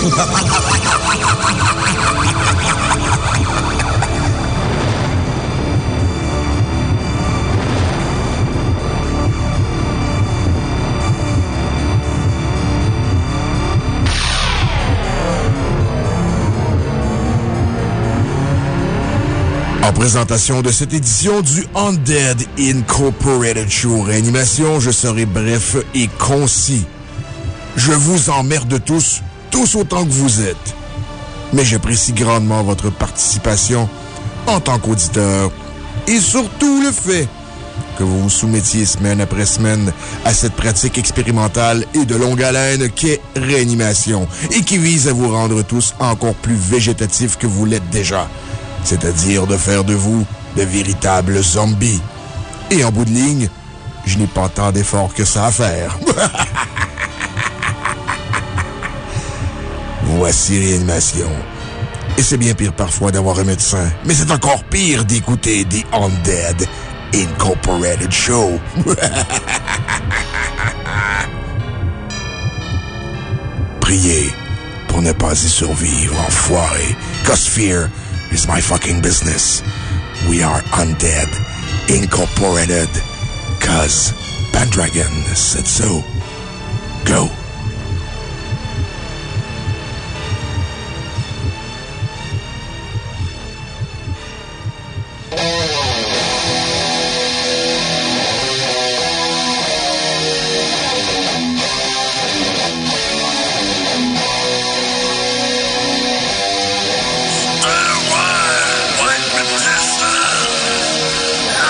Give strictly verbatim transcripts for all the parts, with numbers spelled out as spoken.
En présentation de cette édition du Undead Incorporated Show Réanimation, je serai bref et concis. Je vous emmerde tous, tous autant que vous êtes. Mais j'apprécie grandement votre participation en tant qu'auditeur et surtout le fait que vous vous soumettiez semaine après semaine à cette pratique expérimentale et de longue haleine qu'est Réanimation et qui vise à vous rendre tous encore plus végétatifs que vous l'êtes déjà. C'est-à-dire de faire de vous de véritables zombies. Et en bout de ligne, je n'ai pas tant d'efforts que ça à faire. Voici Réanimation. Et c'est bien pire parfois d'avoir un médecin, mais c'est encore pire d'écouter The Undead Incorporated Show. Priez pour ne pas y survivre, enfoiré. Cause fear is my fucking business. We are Undead Incorporated. Cause Pendragon said so. Go.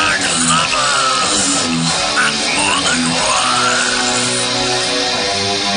Lover and more than one.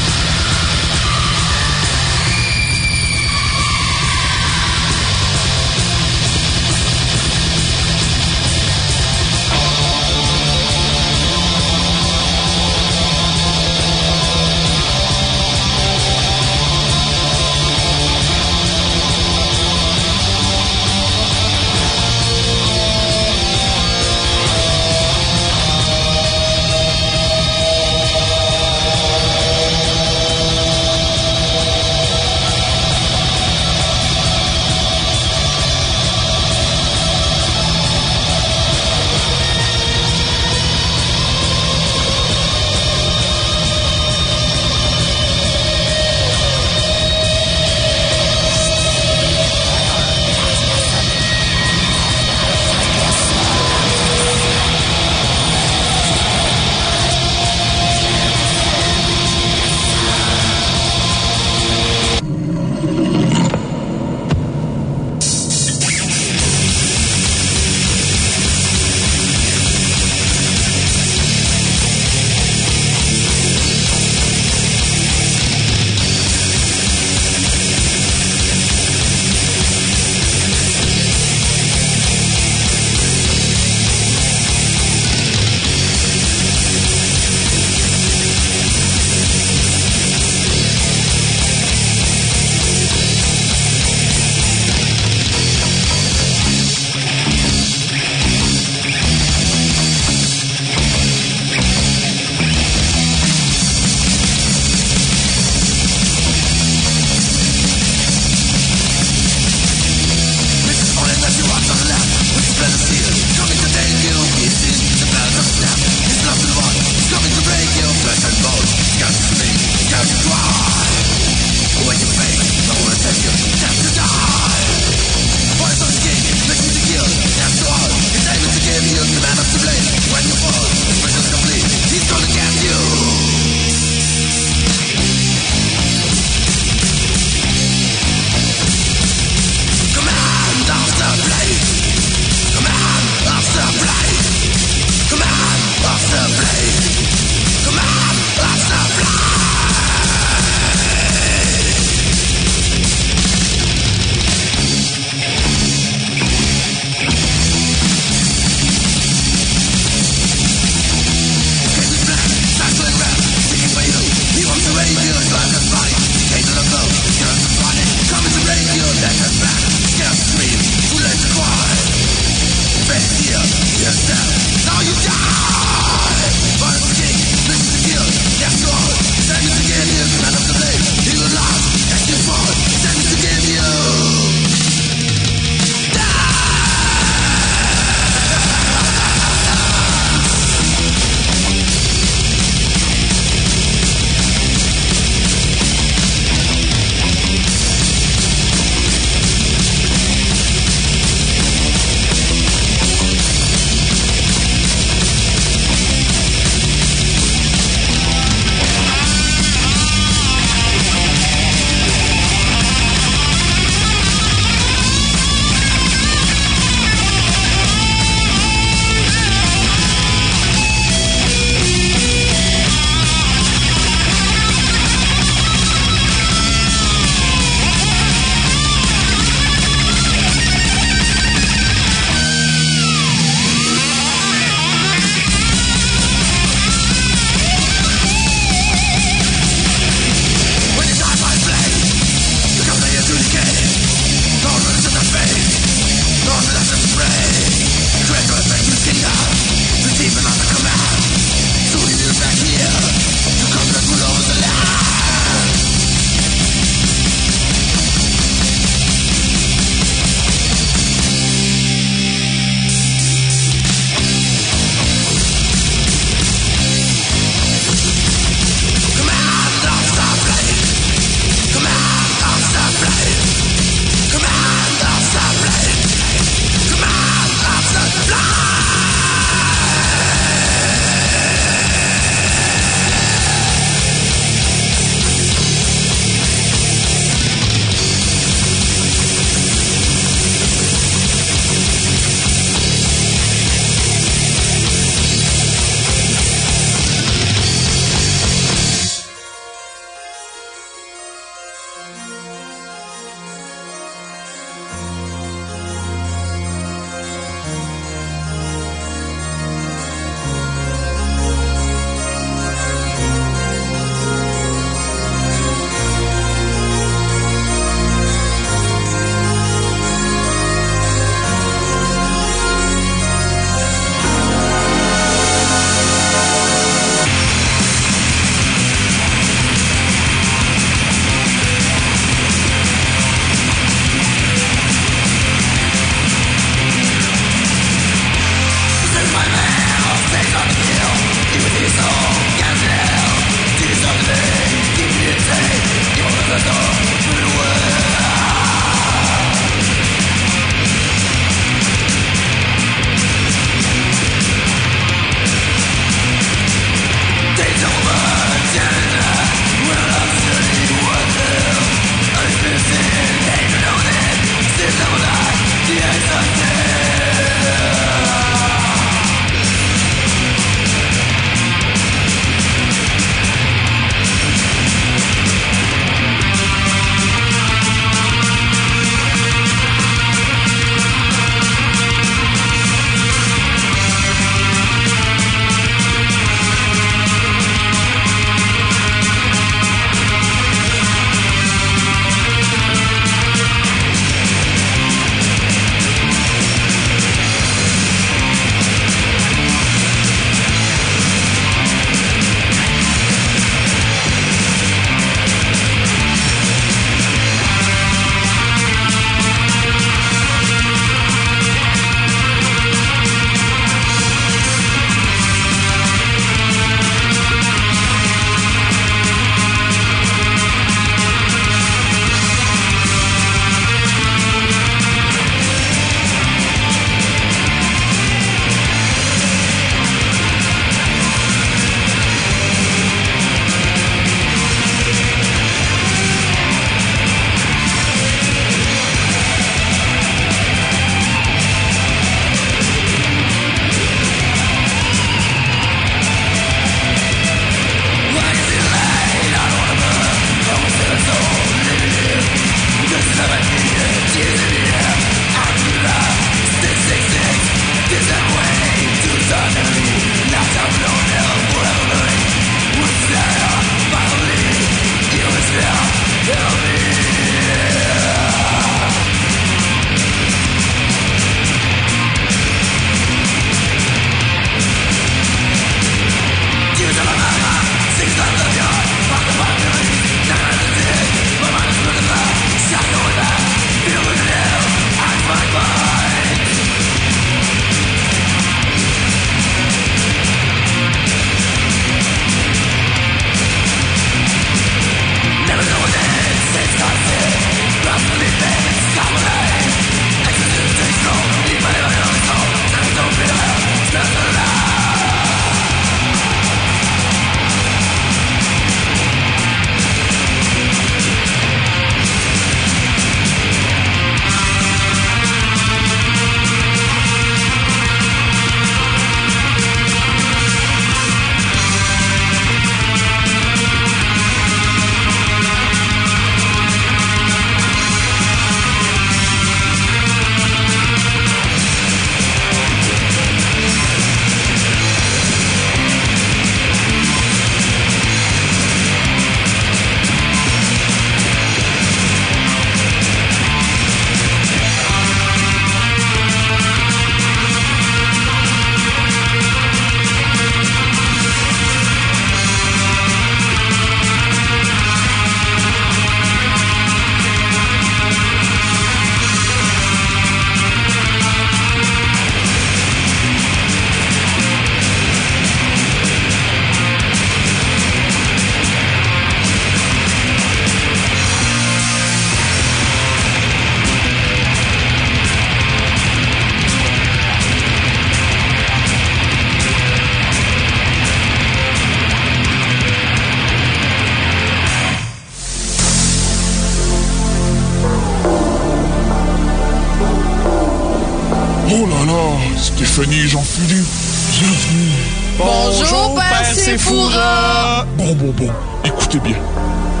Stéphanie, Jean-Philippe, bienvenue. Bonjour, Père Séphora. Bon, bon, bon, écoutez bien.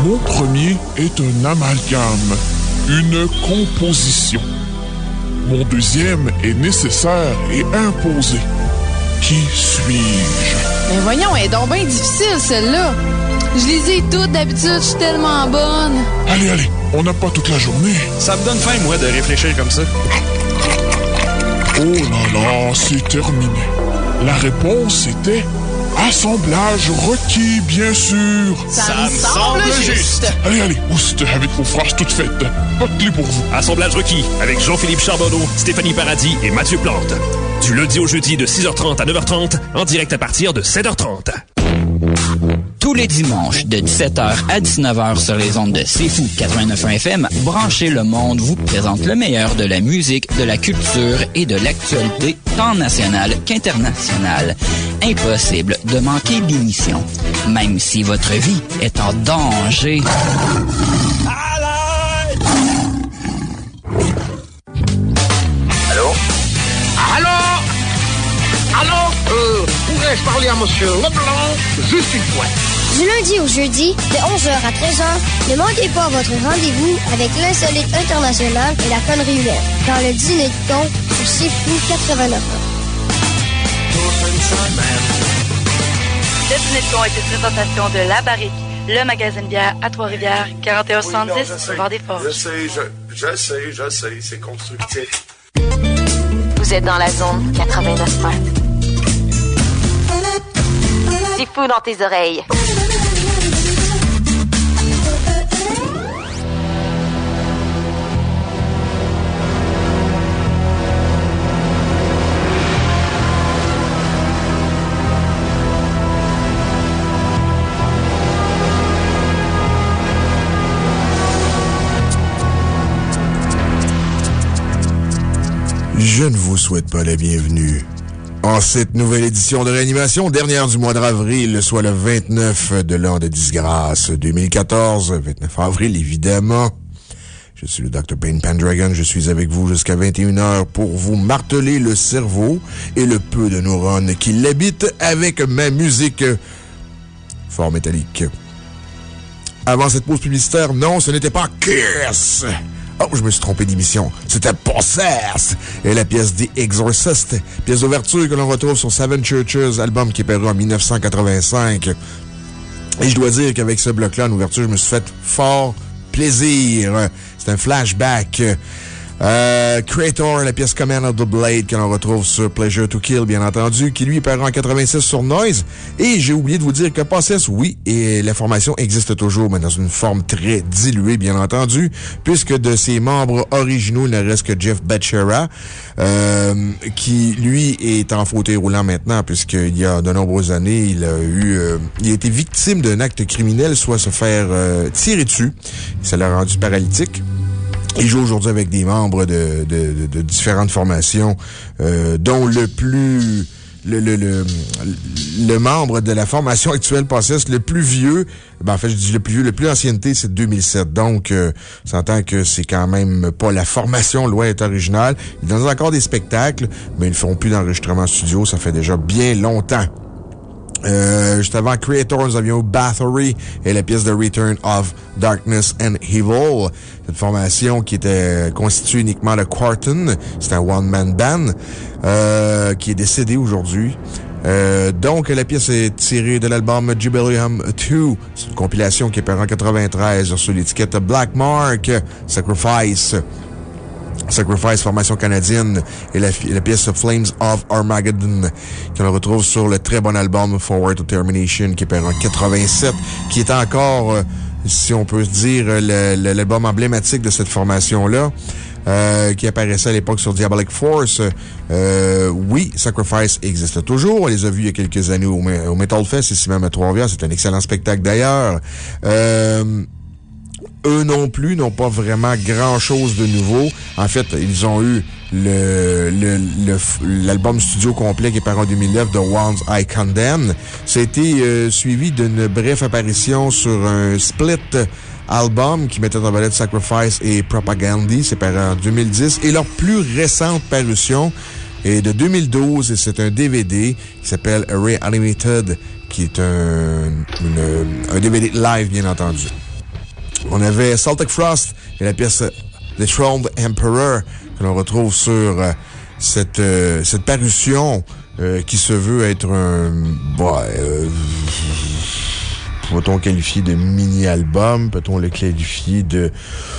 Mon premier est un amalgame, une composition. Mon deuxième est nécessaire et imposé. Qui suis-je? Mais voyons, elle est donc bien difficile, celle-là. Je les ai toutes d'habitude, je suis tellement bonne. Allez, allez, on n'a pas toute la journée. Ça me donne faim, moi, de réfléchir comme ça. Oh là là, c'est terminé. La réponse était assemblage requis, bien sûr. Ça, Ça me semble juste. juste. Allez, allez, oust, avec vos phrases toutes faites. Pas de clé pour vous. Assemblage requis avec Jean-Philippe Charbonneau, Stéphanie Paradis et Mathieu Plante. Du lundi au jeudi de six heures trente à neuf heures trente, en direct à partir de sept heures trente. Tous les dimanches, de dix-sept heures à dix-neuf heures sur les ondes de C'est Fou quatre-vingt-neuf point un F M, Branchez le Monde vous présente le meilleur de la musique, de la culture et de l'actualité, tant nationale qu'internationale. Impossible de manquer l'émission, même si votre vie est en danger. Allô? Allô? Allô? Euh, pourrais-je parler à monsieur Leblanc? Juste une fois. Du lundi au jeudi, de onze heures à treize heures, ne manquez pas votre rendez-vous avec l'insolite international et la connerie humaine dans le dîner de con sur C'est Fou quatre-vingt-neuf. Le dîner de con est une présentation de La Barrique, le magasin de bière à Trois-Rivières, quarante et un soixante-dix, boulevard des Forges. Je sais, je, je sais, je sais, c'est constructif. Vous êtes dans la zone quatre-vingt-neuf points. C'est fou dans tes oreilles. Je ne vous souhaite pas la bienvenue en cette nouvelle édition de Réanimation, dernière du mois d'avril, soit le vingt-neuf de l'an de disgrâce deux mille quatorze, vingt-neuf avril évidemment. Je suis le docteur Payne Pendragon, je suis avec vous jusqu'à vingt et une heures pour vous marteler le cerveau et le peu de neurones qui l'habitent avec ma musique fort métallique. Avant cette pause publicitaire, non, ce n'était pas Kiss! Oh, je me suis trompé d'émission. C'était Possessed! Et la pièce The Exorcist, pièce d'ouverture que l'on retrouve sur Seven Churches, album qui est paru en dix-neuf cent quatre-vingt-cinq. Et je dois dire qu'avec ce bloc-là, en ouverture, je me suis fait fort plaisir. C'est un flashback. Euh, Creator, la pièce Command of the Blade que l'on retrouve sur Pleasure to Kill, bien entendu, qui lui est paru en quatre-vingt-six sur Noise. Et j'ai oublié de vous dire que Possessed, oui, et la formation existe toujours, mais dans une forme très diluée, bien entendu, puisque de ses membres originaux, il ne reste que Jeff Becerra, euh, qui, lui, est en fauteuil roulant maintenant, puisqu'il y a de nombreuses années, il a eu, euh, il a été victime d'un acte criminel, soit se faire euh, tirer dessus. Ça l'a rendu paralytique. Il joue aujourd'hui avec des membres de, de, de, de différentes formations, euh, dont le plus, le, le, le, le membre de la formation actuelle Possessed, le plus vieux, ben en fait, je dis le plus vieux, le plus ancienneté, c'est deux mille sept. Donc, euh, on s'entend que c'est quand même pas la formation, loin d'être originale. Ils donnent encore des spectacles, mais ils ne font plus d'enregistrement studio. Ça fait déjà bien longtemps. Euh, juste avant Creator, nous avions Bathory et la pièce de Return of Darkness and Evil. Cette formation qui était constituée uniquement de Quarton. C'est un one-man band, euh, qui est décédé aujourd'hui. Euh, donc, la pièce est tirée de l'album Jubileum deux. C'est une compilation qui est parue en quatre-vingt-treize sur l'étiquette Black Mark, Sacrifice. Sacrifice, formation canadienne, et la, la pièce Flames of Armageddon, qu'on retrouve sur le très bon album Forward to Termination, qui est paru en quatre-vingt-sept, qui est encore, euh, si on peut se dire, l'album emblématique de cette formation-là, euh, qui apparaissait à l'époque sur Diabolic Force. Euh, oui, Sacrifice existe toujours. On les a vus il y a quelques années au, au Metal Fest, ici même à Trois-Rivières. C'est un excellent spectacle d'ailleurs. Euh, Eux non plus n'ont pas vraiment grand-chose de nouveau. En fait, ils ont eu le, le, le, l'album studio complet qui est paru en deux mille neuf de Ones I Condemn. Ça a été euh, suivi d'une brève apparition sur un split album qui mettait en vedette Sacrifice et Propagandy. C'est paru en deux mille dix. Et leur plus récente parution est de deux mille douze et c'est un D V D qui s'appelle Reanimated, qui est un, une, un D V D live, bien entendu. On avait Celtic Frost et la pièce The Throned Emperor que l'on retrouve sur euh, cette, euh, cette parution euh, qui se veut être un... Bah, euh, peut-on qualifier de mini-album? Peut-on le qualifier de...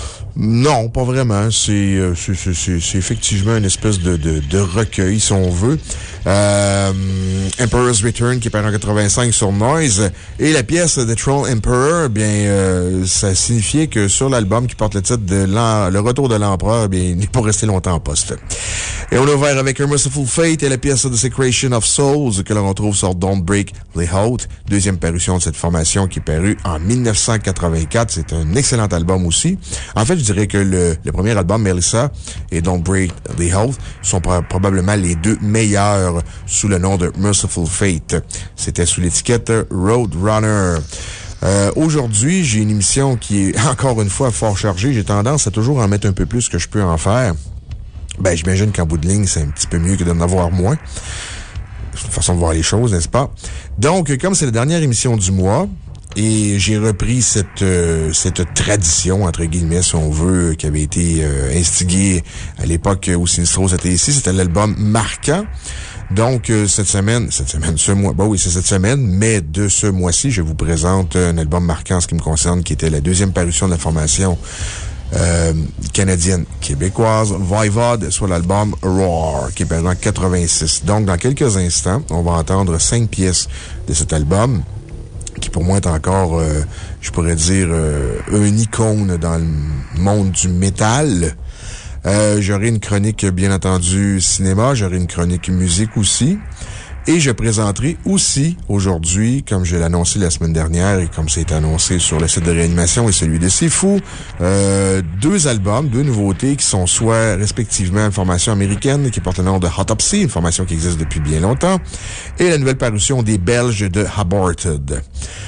Non, pas vraiment. C'est, euh, c'est, c'est, c'est, c'est effectivement une espèce de, de, de recueil, si on veut. Euh, Emperor's Return, qui est paru en quatre-vingt-cinq sur Noise. Et la pièce The Throne Emperor, bien, euh, ça signifiait que sur l'album qui porte le titre de Le Retour de l'Empereur, bien, il n'est pas resté longtemps en poste. Et on a ouvert avec A Merciful Fate et la pièce The Secretion of Souls, que l'on retrouve sur Don't Break the Heart, deuxième parution de cette formation qui est parue en mille neuf cent quatre-vingt-quatre. C'est un excellent album aussi. En fait, je dirais que le, le premier album, Melissa et Don't Break the Heart, sont pr- probablement les deux meilleurs sous le nom de Merciful Fate. C'était sous l'étiquette Roadrunner. Euh, aujourd'hui, j'ai une émission qui est encore une fois fort chargée. J'ai tendance à toujours en mettre un peu plus que je peux en faire. Ben, j'imagine qu'en bout de ligne, c'est un petit peu mieux que d'en avoir moins. C'est une façon de voir les choses, n'est-ce pas? Donc, comme c'est la dernière émission du mois, et j'ai repris cette euh, cette tradition, entre guillemets, si on veut, qui avait été euh, instiguée à l'époque où Sinistros était ici. C'était l'album Marquant. Donc, euh, cette semaine, cette semaine, ce mois, bah oui, c'est cette semaine, mais de ce mois-ci, je vous présente un album marquant en ce qui me concerne, qui était la deuxième parution de la formation euh, canadienne-québécoise, Voivod, soit l'album Roar, qui est paru en quatre-vingt-six. Donc, dans quelques instants, on va entendre cinq pièces de cet album, qui pour moi est encore, euh, je pourrais dire, euh, une icône dans le monde du métal. Euh, j'aurai une chronique, bien entendu, cinéma. J'aurai une chronique musique aussi. Et je présenterai aussi, aujourd'hui, comme je l'ai annoncé la semaine dernière et comme c'est annoncé sur le site de Réanimation et celui de C'est Fou, euh, deux albums, deux nouveautés qui sont soit, respectivement, une formation américaine qui porte le nom de Autopsy, une formation qui existe depuis bien longtemps, et la nouvelle parution des Belges de Aborted.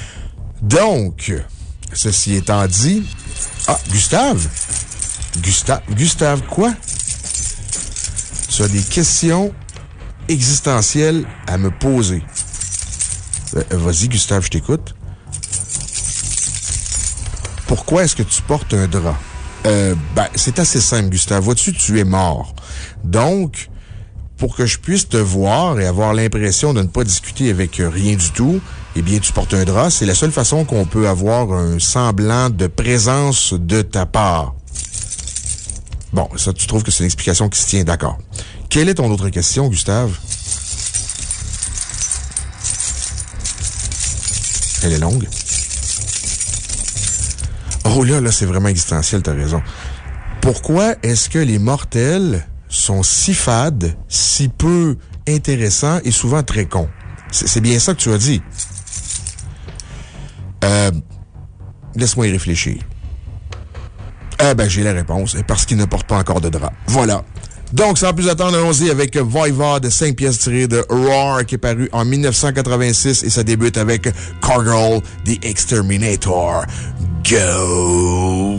Donc, ceci étant dit... Ah, Gustave? Gustave, Gustave, quoi? Tu as des questions existentielles à me poser. Euh, vas-y, Gustave, je t'écoute. Pourquoi est-ce que tu portes un drap? Euh, ben, c'est assez simple, Gustave. Vois-tu, tu es mort. Donc, pour que je puisse te voir et avoir l'impression de ne pas discuter avec rien du tout, eh bien, tu portes un drap. C'est la seule façon qu'on peut avoir un semblant de présence de ta part. Bon, ça, tu trouves que c'est une explication qui se tient, d'accord. Quelle est ton autre question, Gustave? Elle est longue. Oh là, là, c'est vraiment existentiel, t'as raison. Pourquoi est-ce que les mortels sont si fades, si peu intéressants et souvent très cons? C'est, c'est bien ça que tu as dit. Euh, laisse-moi y réfléchir. Ah ben, j'ai la réponse. Parce qu'il ne porte pas encore de drap. Voilà. Donc, sans plus attendre, allons-y avec Voivod, cinq pièces tirées de Roar, qui est paru en mille neuf cent quatre-vingt-six, et ça débute avec Cargill, The Exterminator. Go!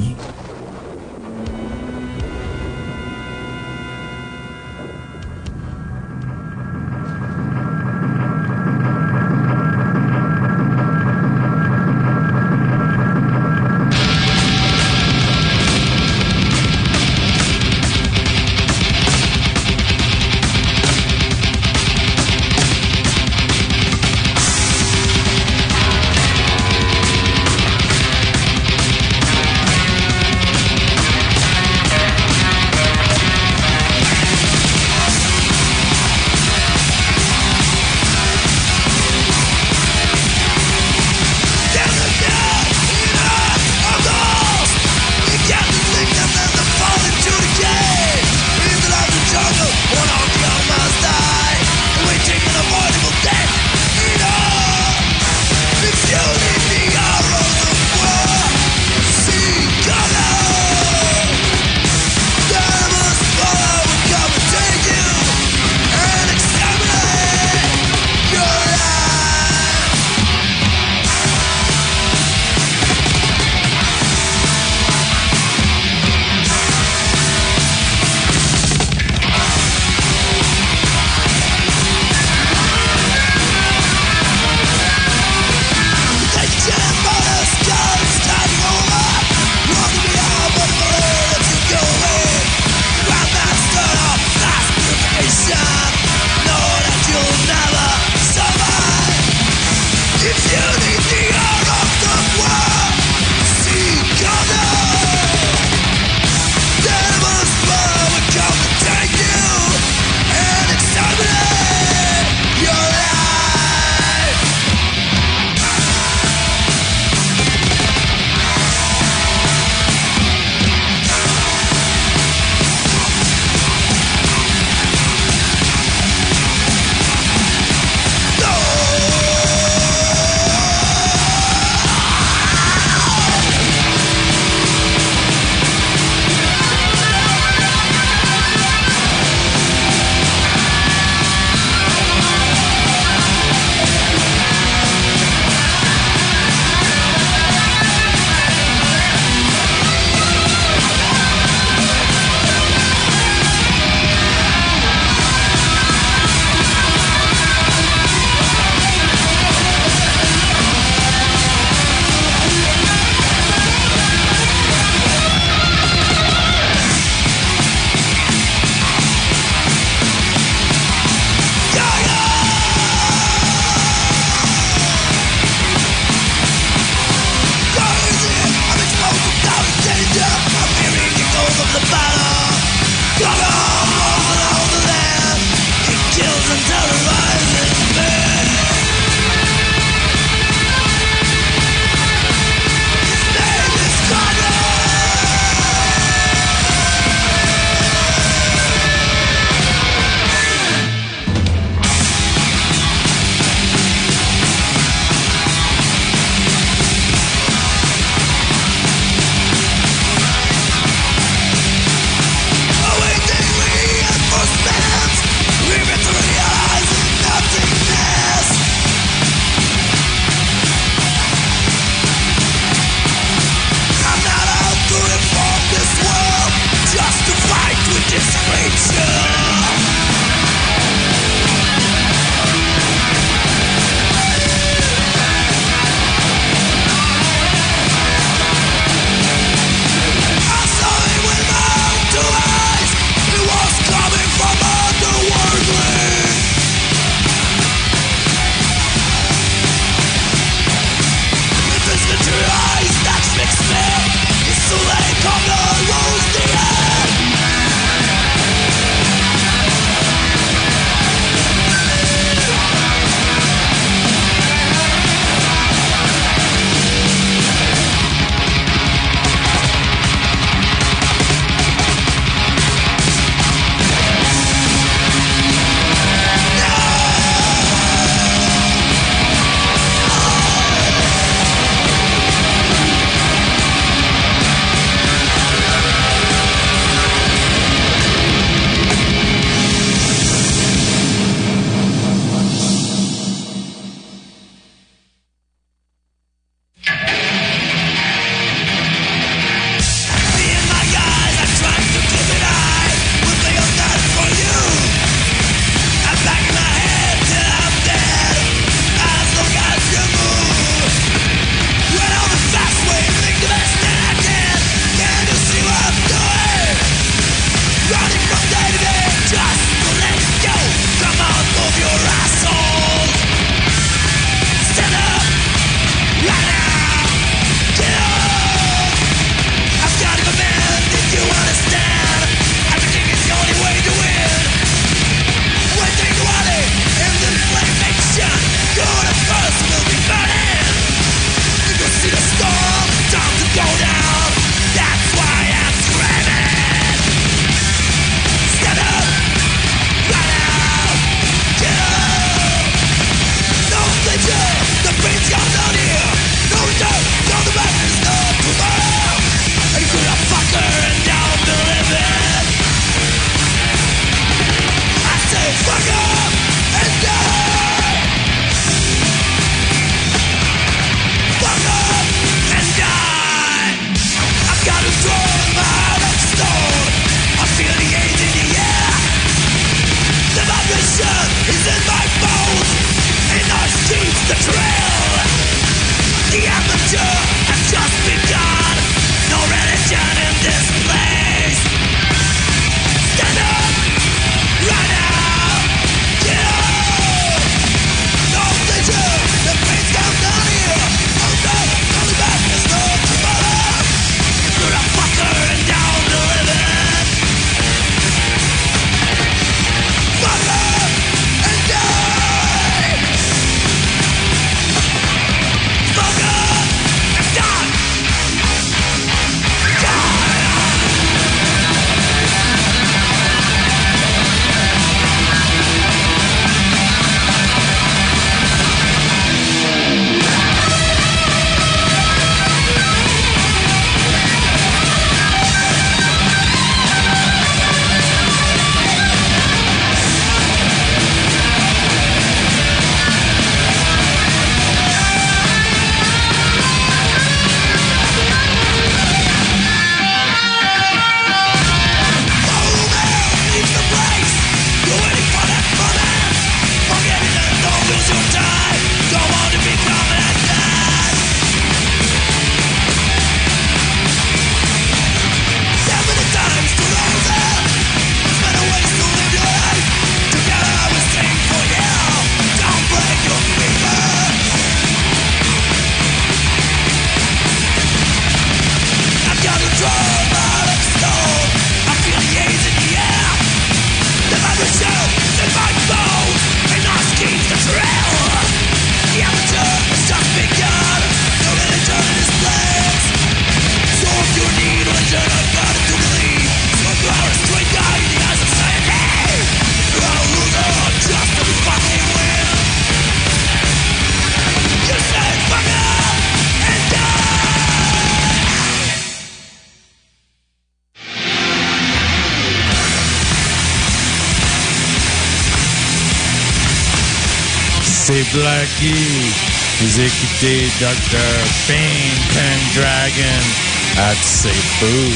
c'est Blackie. Vous écoutez docteur Pink and Dragon at Seafood.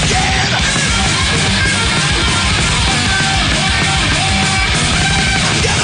Again.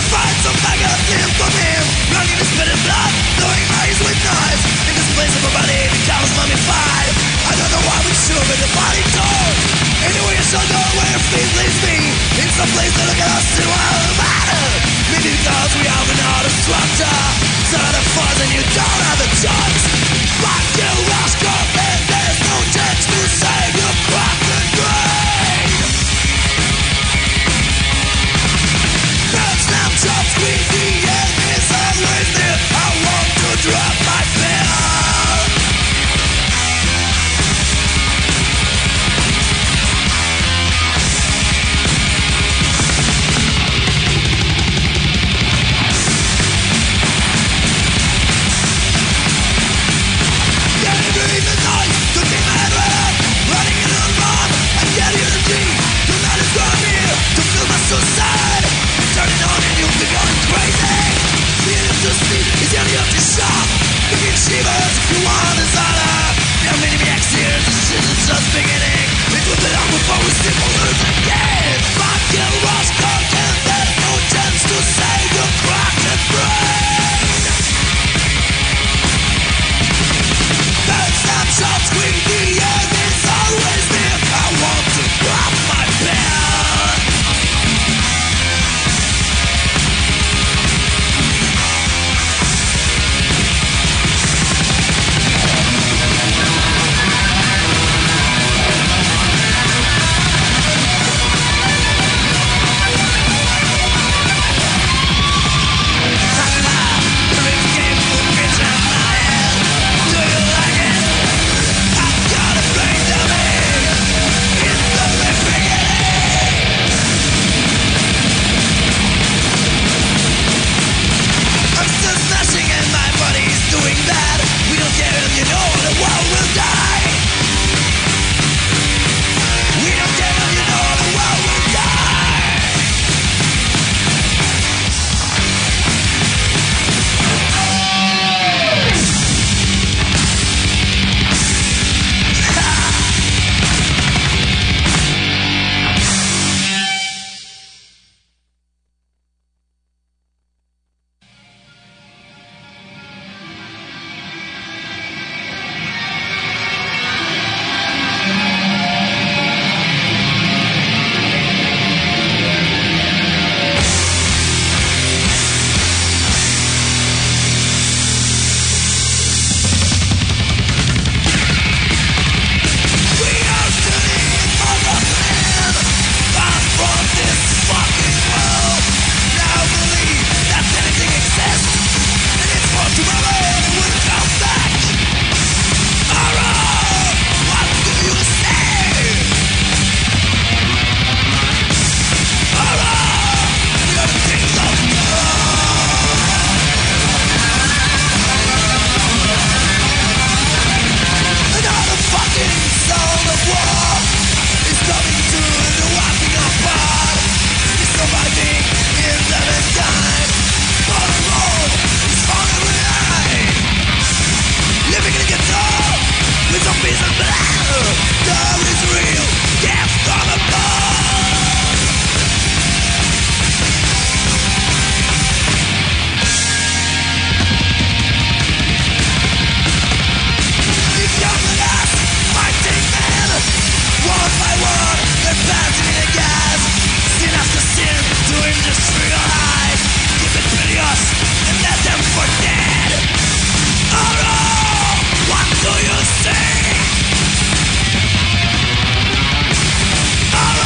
Alright,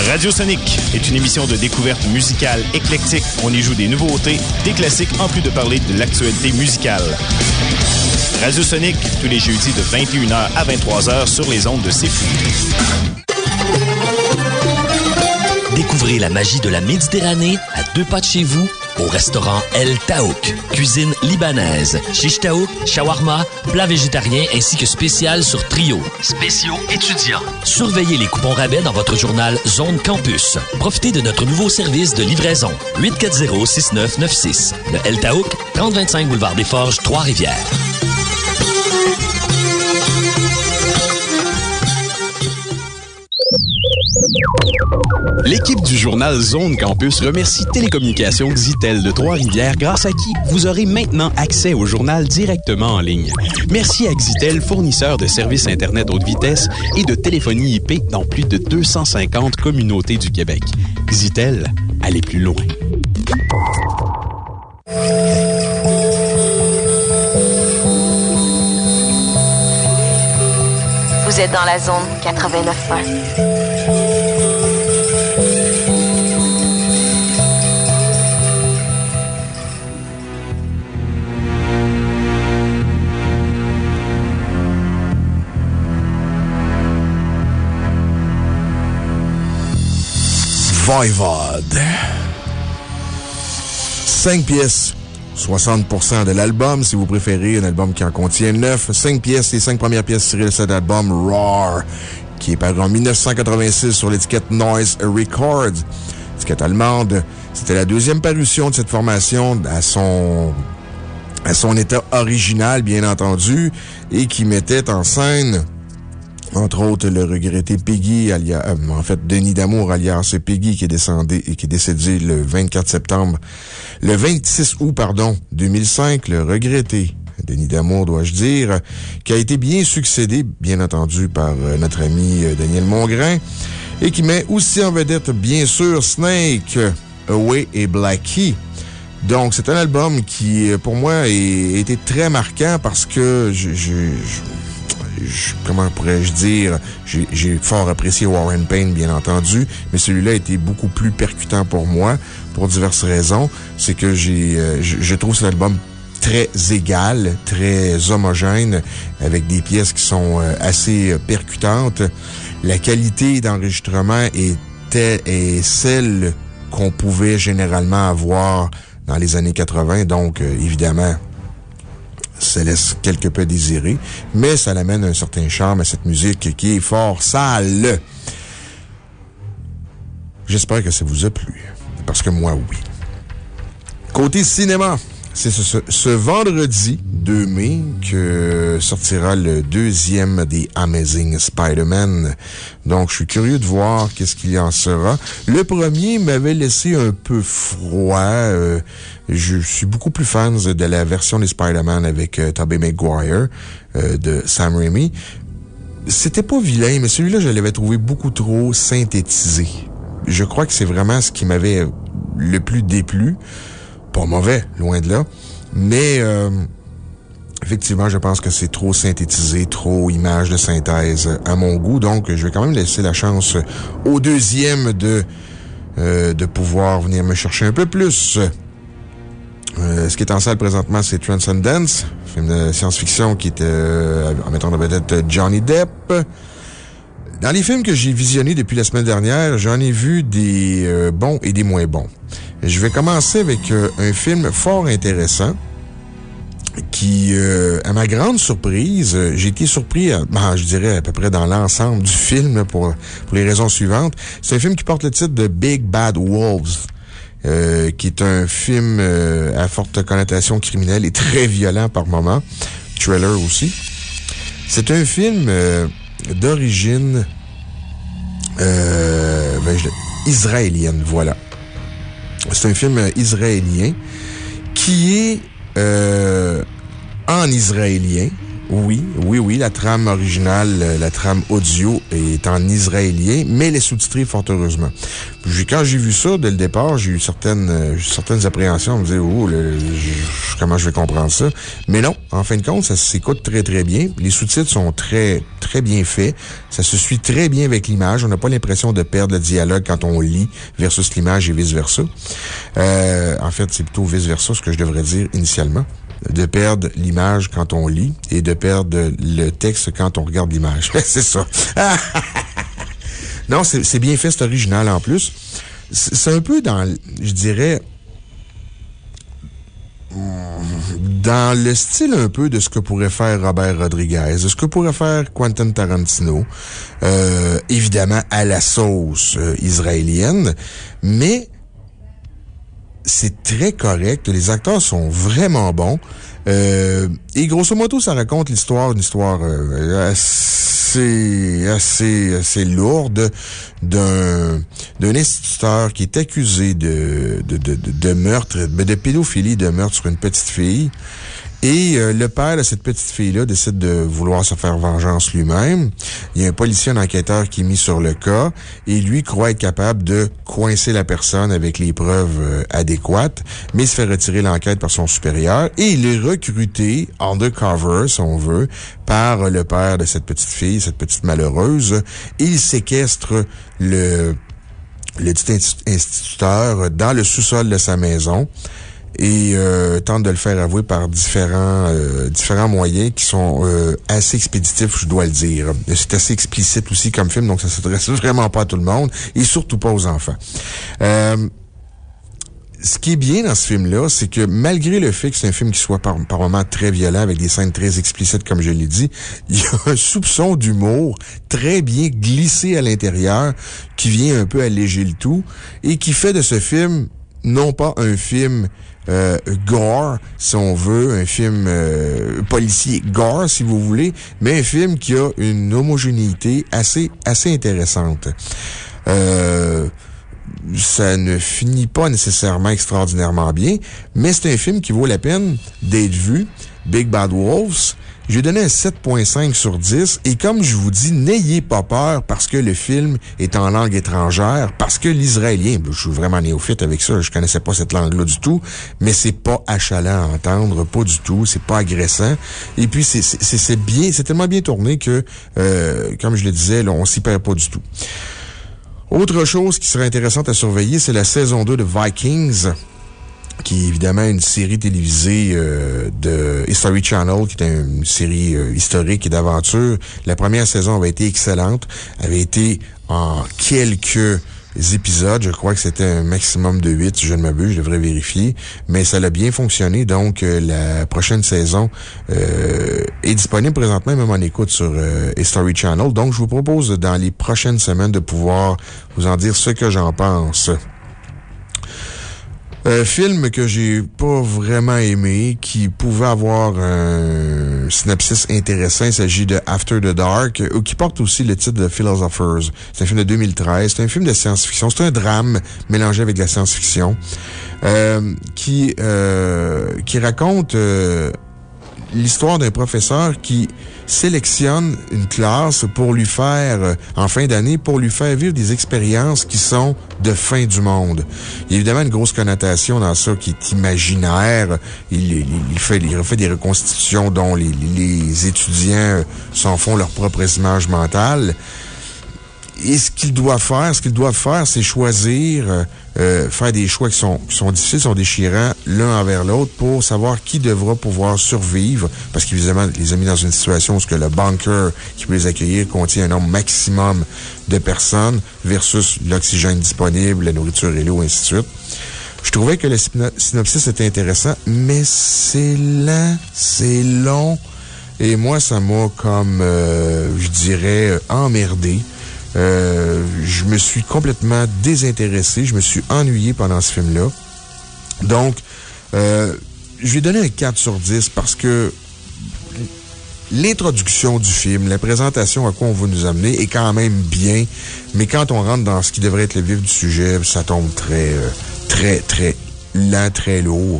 Radio Sonic est une émission de découverte musicale éclectique. On y joue des nouveautés, des classiques, en plus de parler de l'actualité musicale. Radio Sonic, tous les jeudis de vingt et une heures à vingt-trois heures sur les ondes de C'est Fou. Découvrez la magie de la Méditerranée à deux pas de chez vous au restaurant El Taouk. Cuisine libanaise, shish taouk, shawarma, plats végétariens ainsi que spécial sur trio. Spéciaux étudiants. Surveillez les coupons rabais dans votre journal Zone Campus. Profitez de notre nouveau service de livraison. huit quatre zéro six neuf neuf six. Le El Taouk, trente vingt-cinq boulevard des Forges, Trois-Rivières. L'équipe du journal Zone Campus remercie Télécommunications Xitel de Trois-Rivières, grâce à qui vous aurez maintenant accès au journal directement en ligne. Merci à Xitel, fournisseur de services Internet haute vitesse et de téléphonie I P dans plus de deux cent cinquante communautés du Québec. Xitel, allez plus loin. Vous êtes dans la zone quatre-vingt-neuf point un. Voivod. Cinq pièces, soixante pour cent de l'album, si vous préférez, un album qui en contient neuf. Cinq pièces, les cinq premières pièces tirées de cet album, Roar, qui est paru en dix-neuf cent quatre-vingt-six sur l'étiquette Noise Records, étiquette allemande. C'était la deuxième parution de cette formation à son, à son état original, bien entendu, et qui mettait en scène, entre autres, le regretté Peggy, alias, euh, en fait, Denis D'Amour, alias Peggy, qui est décédé, qui est décédé le vingt-quatre septembre, le vingt-six août, pardon, deux mille cinq, le regretté Denis D'Amour, dois-je dire, qui a été bien succédé, bien entendu, par euh, notre ami euh, Daniel Mongrain, et qui met aussi en vedette, bien sûr, Snake, Away et Blackie. Donc, c'est un album qui, pour moi, a été très marquant parce que je, je, je Je, comment pourrais-je dire, j'ai fort apprécié Warren Payne, bien entendu, mais celui-là a été beaucoup plus percutant pour moi, pour diverses raisons. C'est que j'ai, euh, je, je trouve cet album très égal, très homogène, avec des pièces qui sont euh, assez percutantes. La qualité d'enregistrement était est celle qu'on pouvait généralement avoir dans les années quatre-vingt, donc euh, évidemment, ça laisse quelque peu désirer, mais ça l'amène un certain charme à cette musique qui est fort sale. J'espère que ça vous a plu, parce que moi, oui. Côté cinéma, c'est ce, ce, ce vendredi deux mai que sortira le deuxième des Amazing Spider-Man. Donc, je suis curieux de voir qu'est-ce qu'il y en sera. Le premier m'avait laissé un peu froid. Euh, je suis beaucoup plus fan de la version des Spider-Man avec euh, Tobey Maguire euh, de Sam Raimi. C'était pas vilain, mais celui-là, je l'avais trouvé beaucoup trop synthétisé. Je crois que c'est vraiment ce qui m'avait le plus déplu. Pas mauvais, loin de là. Mais, euh, effectivement, je pense que c'est trop synthétisé, trop image de synthèse à mon goût. Donc, je vais quand même laisser la chance au deuxième de, euh, de pouvoir venir me chercher un peu plus. Euh, ce qui est en salle présentement, c'est Transcendence, film de science-fiction qui est, euh, en mettant en vedette Johnny Depp. Dans les films que j'ai visionnés depuis la semaine dernière, j'en ai vu des euh, bons et des moins bons. Je vais commencer avec euh, un film fort intéressant qui, euh, à ma grande surprise, euh, j'ai été surpris, à, ben, je dirais à peu près dans l'ensemble du film pour, pour les raisons suivantes. C'est un film qui porte le titre de Big Bad Wolves, euh, qui est un film euh, à forte connotation criminelle et très violent par moments. Trailer aussi. C'est un film euh, d'origine euh, ben, je, israélienne, voilà. C'est un film israélien qui est euh, en israélien, Oui, oui, oui, la trame originale, la trame audio est en israélien, mais elle est sous-titrée fort heureusement. Puis, quand j'ai vu ça, dès le départ, j'ai eu certaines, certaines appréhensions. On me disait, oh, le, je, comment je vais comprendre ça? Mais non, en fin de compte, ça s'écoute très, très bien. Les sous-titres sont très, très bien faits. Ça se suit très bien avec l'image. On n'a pas l'impression de perdre le dialogue quand on lit versus l'image et vice-versa. Euh, en fait, c'est plutôt vice-versa, ce que je devrais dire initialement. De perdre l'image quand on lit et de perdre le texte quand on regarde l'image. C'est ça. Non, c'est bien fait, c'est original en plus. C'est un peu dans, je dirais, dans le style un peu de ce que pourrait faire Robert Rodriguez, de ce que pourrait faire Quentin Tarantino, euh, évidemment à la sauce euh, israélienne, mais c'est très correct. Les acteurs sont vraiment bons. Euh, et grosso modo, ça raconte l'histoire, une histoire euh, assez, assez, assez lourde d'un, d'un instituteur qui est accusé de, de, de, de meurtre, de pédophilie, de meurtre sur une petite fille. Et euh, le père de cette petite fille-là décide de vouloir se faire vengeance lui-même. Il y a un policier, un enquêteur qui est mis sur le cas et lui croit être capable de coincer la personne avec les preuves euh, adéquates, mais il se fait retirer l'enquête par son supérieur et il est recruté undercover, si on veut, par le père de cette petite fille, cette petite malheureuse. Et il séquestre le, le dit instituteur dans le sous-sol de sa maison. Et euh, tente de le faire avouer par différents euh, différents moyens qui sont euh, assez expéditifs, je dois le dire. C'est assez explicite aussi comme film, donc ça s'adresse vraiment pas à tout le monde, et surtout pas aux enfants. Euh, ce qui est bien dans ce film-là, c'est que malgré le fait que c'est un film qui soit par, par moments très violent, avec des scènes très explicites, comme je l'ai dit, il y a un soupçon d'humour très bien glissé à l'intérieur, qui vient un peu alléger le tout, et qui fait de ce film non pas un film Euh, gore, si on veut, un film euh, policier gore, si vous voulez, mais un film qui a une homogénéité assez, assez intéressante. Euh, ça ne finit pas nécessairement extraordinairement bien, mais c'est un film qui vaut la peine d'être vu. Big Bad Wolves. J'ai donné un sept virgule cinq sur dix, et comme je vous dis, n'ayez pas peur parce que le film est en langue étrangère, parce que l'israélien, je suis vraiment néophyte avec ça, je connaissais pas cette langue-là du tout, mais c'est pas achalant à entendre, pas du tout, c'est pas agressant, et puis c'est, c'est, c'est bien, c'est tellement bien tourné que, euh, comme je le disais, là, on s'y perd pas du tout. Autre chose qui serait intéressante à surveiller, c'est la saison deux de Vikings, qui est évidemment une série télévisée euh, de History Channel, qui est une série euh, historique et d'aventure. La première saison avait été excellente, avait été en quelques épisodes. Je crois que c'était un maximum de huit, si je ne m'abuse, je devrais vérifier. Mais ça a bien fonctionné, donc euh, la prochaine saison euh, est disponible présentement, même en écoute sur euh, History Channel. Donc, je vous propose dans les prochaines semaines de pouvoir vous en dire ce que j'en pense. Un film que j'ai pas vraiment aimé, qui pouvait avoir un synopsis intéressant. Il s'agit de After the Dark, ou qui porte aussi le titre de Philosophers. C'est un film de deux mille treize. C'est un film de science-fiction. C'est un drame mélangé avec de la science-fiction, euh, qui, euh, qui raconte, euh, l'histoire d'un professeur qui sélectionne une classe pour lui faire, euh, en fin d'année, pour lui faire vivre des expériences qui sont de fin du monde. Il y a évidemment une grosse connotation dans ça qui est imaginaire. Il, il, il fait, il refait des reconstitutions dont les, les étudiants s'en font leurs propres images mentales. Et ce qu'ils doivent faire, ce qu'ils doivent faire, c'est choisir, euh, faire des choix qui sont, qui sont difficiles, sont déchirants l'un envers l'autre pour savoir qui devra pouvoir survivre. Parce qu'évidemment, les a mis dans une situation où ce que le bunker qui peut les accueillir contient un nombre maximum de personnes versus l'oxygène disponible, la nourriture et l'eau, ainsi de suite. Je trouvais que le synopsis était intéressant, mais c'est lent, c'est long. Et moi, ça m'a comme, euh, je dirais, emmerdé. Euh, je me suis complètement désintéressé. Je me suis ennuyé pendant ce film-là. Donc, euh, je vais donner un quatre sur dix parce que l'introduction du film, la présentation à quoi on veut nous amener est quand même bien. Mais quand on rentre dans ce qui devrait être le vif du sujet, ça tombe très, euh, très, très lent, très lourd.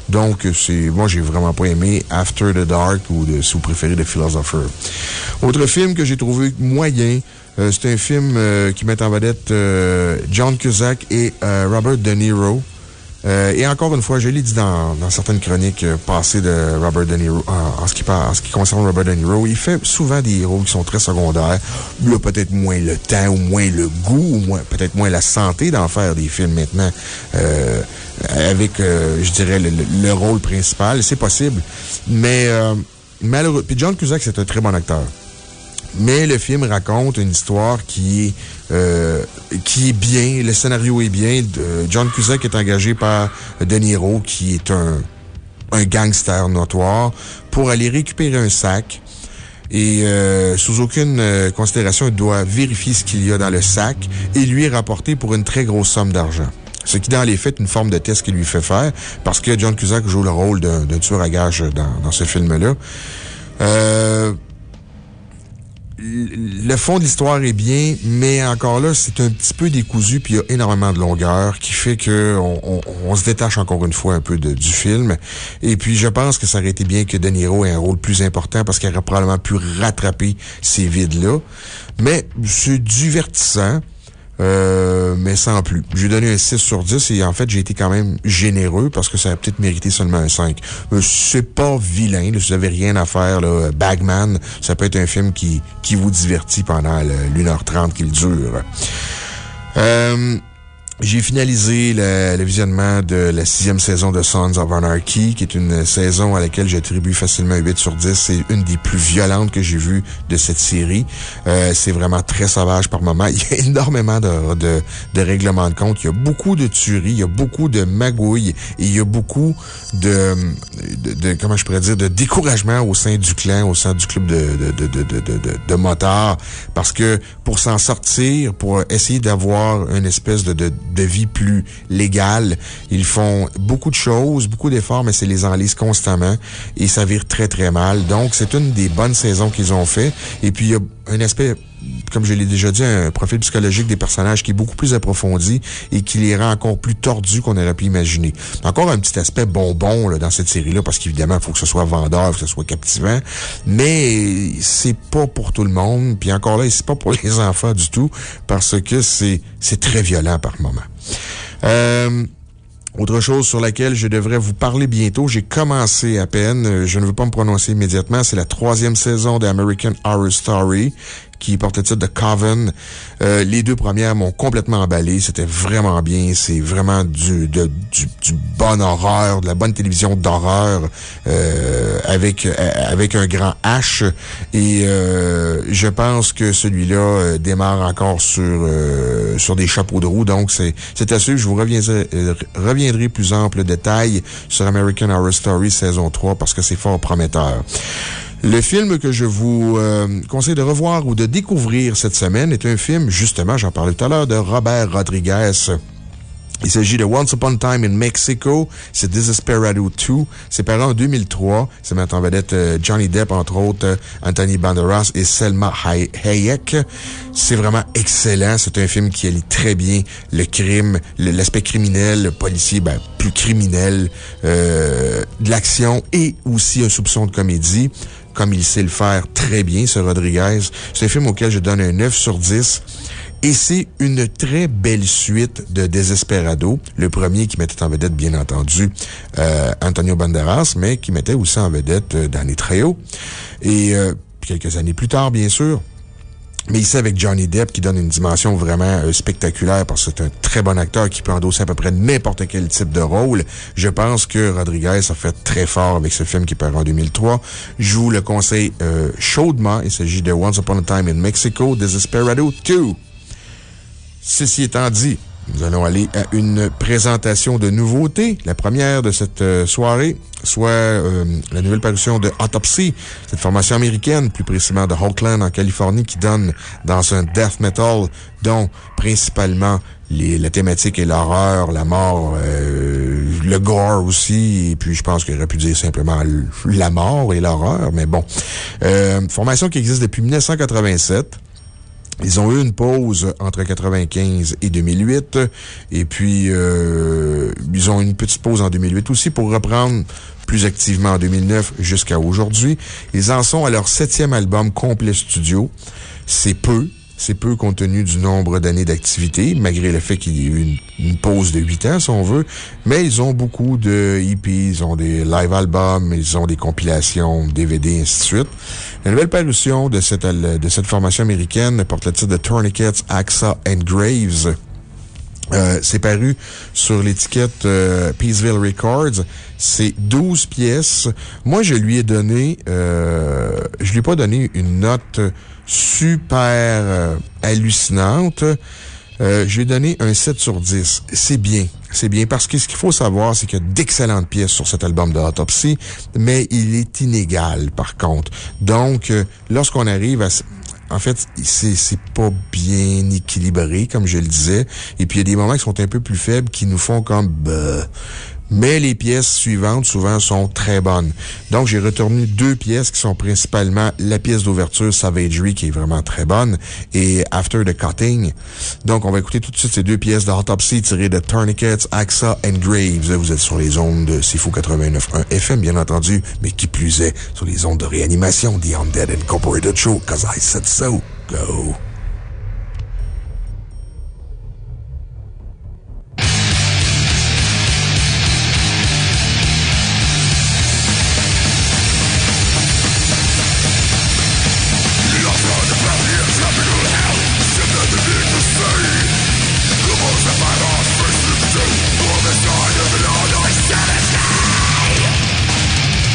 Donc, c'est, moi, j'ai vraiment pas aimé After the Dark ou, de, si vous préférez, The Philosopher. Autre film que j'ai trouvé moyen, euh, c'est un film euh, qui met en vedette euh, John Cusack et euh, Robert De Niro. Euh, et encore une fois, je l'ai dit dans, dans certaines chroniques euh, passées de Robert De Niro, en, en, ce qui, en ce qui concerne Robert De Niro, il fait souvent des héros qui sont très secondaires. Il a peut-être moins le temps, ou moins le goût, ou moins, peut-être moins la santé d'en faire des films maintenant, euh, avec, euh, je dirais, le, le rôle principal. C'est possible. Mais, euh, malheureux. Puis John Cusack, c'est un très bon acteur. Mais le film raconte une histoire qui est, euh, qui est bien. Le scénario est bien. John Cusack est engagé par De Niro, qui est un, un gangster notoire, pour aller récupérer un sac. Et euh, sous aucune euh, considération, il doit vérifier ce qu'il y a dans le sac et lui rapporter pour une très grosse somme d'argent. Ce qui, dans les faits, est une forme de test qu'il lui fait faire, parce que John Cusack joue le rôle d'un, d'un tueur à gages dans, dans ce film-là. Euh... Le fond de l'histoire est bien, mais encore là, c'est un petit peu décousu, puis il y a énormément de longueur qui fait que on, on, on se détache encore une fois un peu de, du film. Et puis, je pense que ça aurait été bien que De Niro ait un rôle plus important parce qu'il aurait probablement pu rattraper ces vides-là. Mais c'est divertissant. Euh, mais sans plus. J'ai donné un six sur dix et en fait, j'ai été quand même généreux parce que ça a peut-être mérité seulement un cinq. Euh, c'est pas vilain, là, si vous avez rien à faire, là. Bagman, ça peut être un film qui, qui vous divertit pendant l'une heure trente qu'il dure. Euh, J'ai finalisé le, le visionnement de la sixième saison de Sons of Anarchy, qui est une saison à laquelle j'attribue facilement un huit sur dix. C'est une des plus violentes que j'ai vues de cette série. Euh, c'est vraiment très sauvage par moments. Il y a énormément de, de, de règlements de compte. Il y a beaucoup de tueries, il y a beaucoup de magouilles et il y a beaucoup de, de, de comment je pourrais dire, de découragement au sein du clan, au sein du club de, de, de, de, de, de, de motards. Parce que pour s'en sortir, pour essayer d'avoir une espèce de, de de vie plus légale. Ils font beaucoup de choses, beaucoup d'efforts, mais c'est les enlise constamment et ça vire très, très mal. Donc, c'est une des bonnes saisons qu'ils ont fait. Et puis, il y a un aspect, comme je l'ai déjà dit, un profil psychologique des personnages qui est beaucoup plus approfondi et qui les rend encore plus tordus qu'on aurait pu imaginer. Encore un petit aspect bonbon là, dans cette série-là, parce qu'évidemment, il faut que ce soit vendeur, que ce soit captivant, mais c'est pas pour tout le monde. Puis encore là, c'est pas pour les enfants du tout, parce que c'est c'est très violent par moment. Euh... Autre chose sur laquelle je devrais vous parler bientôt, j'ai commencé à peine, je ne veux pas me prononcer immédiatement, c'est la troisième saison d'American Horror Story, qui porte le titre de Coven. Euh, les deux premières m'ont complètement emballé. C'était vraiment bien. C'est vraiment du, de, du, du bon horreur, de la bonne télévision d'horreur, euh, avec, euh, avec un grand H. Et, euh, je pense que celui-là euh, démarre encore sur, euh, sur des chapeaux de roue. Donc, c'est, c'est à suivre. Je vous reviendrai, euh, reviendrai plus ample détail sur American Horror Story saison trois parce que c'est fort prometteur. Le film que je vous euh, conseille de revoir ou de découvrir cette semaine est un film, justement, j'en parlais tout à l'heure, de Robert Rodriguez. Il s'agit de Once Upon a Time in Mexico. C'est Desperado deux. C'est paru en deux mille trois. Ça met en vedette euh, Johnny Depp, entre autres, euh, Anthony Banderas et Selma Hayek. C'est vraiment excellent. C'est un film qui allie très bien le crime, l'aspect criminel, le policier, ben, plus criminel, euh, de l'action et aussi un soupçon de comédie, comme il sait le faire très bien, ce Rodriguez. C'est un film auquel je donne un neuf sur dix. Et c'est une très belle suite de Desperado. Le premier qui mettait en vedette, bien entendu, euh, Antonio Banderas, mais qui mettait aussi en vedette euh, Danny Trejo. Et euh, quelques années plus tard, bien sûr. Mais ici, avec Johnny Depp, qui donne une dimension vraiment euh, spectaculaire parce que c'est un très bon acteur qui peut endosser à peu près n'importe quel type de rôle. Je pense que Rodriguez a fait très fort avec ce film qui part en deux mille trois. Je vous le conseille euh, chaudement. Il s'agit de Once Upon a Time in Mexico, Desperado deux. Ceci étant dit, nous allons aller à une présentation de nouveautés. La première de cette euh, soirée, soit euh, la nouvelle parution de Autopsy, cette formation américaine, plus précisément de Oakland en Californie, qui donne dans un death metal, dont principalement les, la thématique est l'horreur, la mort, euh, le gore aussi, et puis je pense qu'il aurait pu dire simplement la mort et l'horreur, mais bon. Euh, formation qui existe depuis mille neuf cent quatre-vingt-sept. Ils ont eu une pause entre quatre-vingt-quinze et deux mille huit. Et puis, euh, ils ont eu une petite pause en deux mille huit aussi pour reprendre plus activement en deux mille neuf jusqu'à aujourd'hui. Ils en sont à leur septième album complet studio. C'est peu. C'est peu compte tenu du nombre d'années d'activité, malgré le fait qu'il y ait eu une, une pause de huit ans, si on veut. Mais ils ont beaucoup de E P, ils ont des live albums, ils ont des compilations, D V D, ainsi de suite. La nouvelle parution de cette, de cette formation américaine porte le titre de Tourniquets, Axa and Graves. Euh, c'est paru sur l'étiquette euh, Peaceville Records. C'est douze pièces. Moi, je lui ai donné, euh, je lui ai pas donné une note super euh, hallucinante. Euh, je lui ai donné un sept sur dix. C'est bien. C'est bien parce que ce qu'il faut savoir, c'est qu'il y a d'excellentes pièces sur cet album de Autopsy, mais il est inégal, par contre. Donc, euh, lorsqu'on arrive à... En fait, c'est, c'est pas bien équilibré, comme je le disais. Et puis, il y a des moments qui sont un peu plus faibles qui nous font comme, bah. Mais les pièces suivantes, souvent, sont très bonnes. Donc, j'ai retenu deux pièces qui sont principalement la pièce d'ouverture Savagery, qui est vraiment très bonne, et After the Cutting. Donc, on va écouter tout de suite ces deux pièces d'Autopsy tirées de Tourniquets, Axa and Graves. Vous êtes sur les ondes de C F O quatre-vingt-neuf point un F M, bien entendu, mais qui plus est, sur les ondes de réanimation, The Undead Incorporated Show, cause I said so. Go!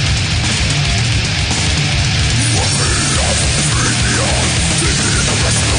Let's go.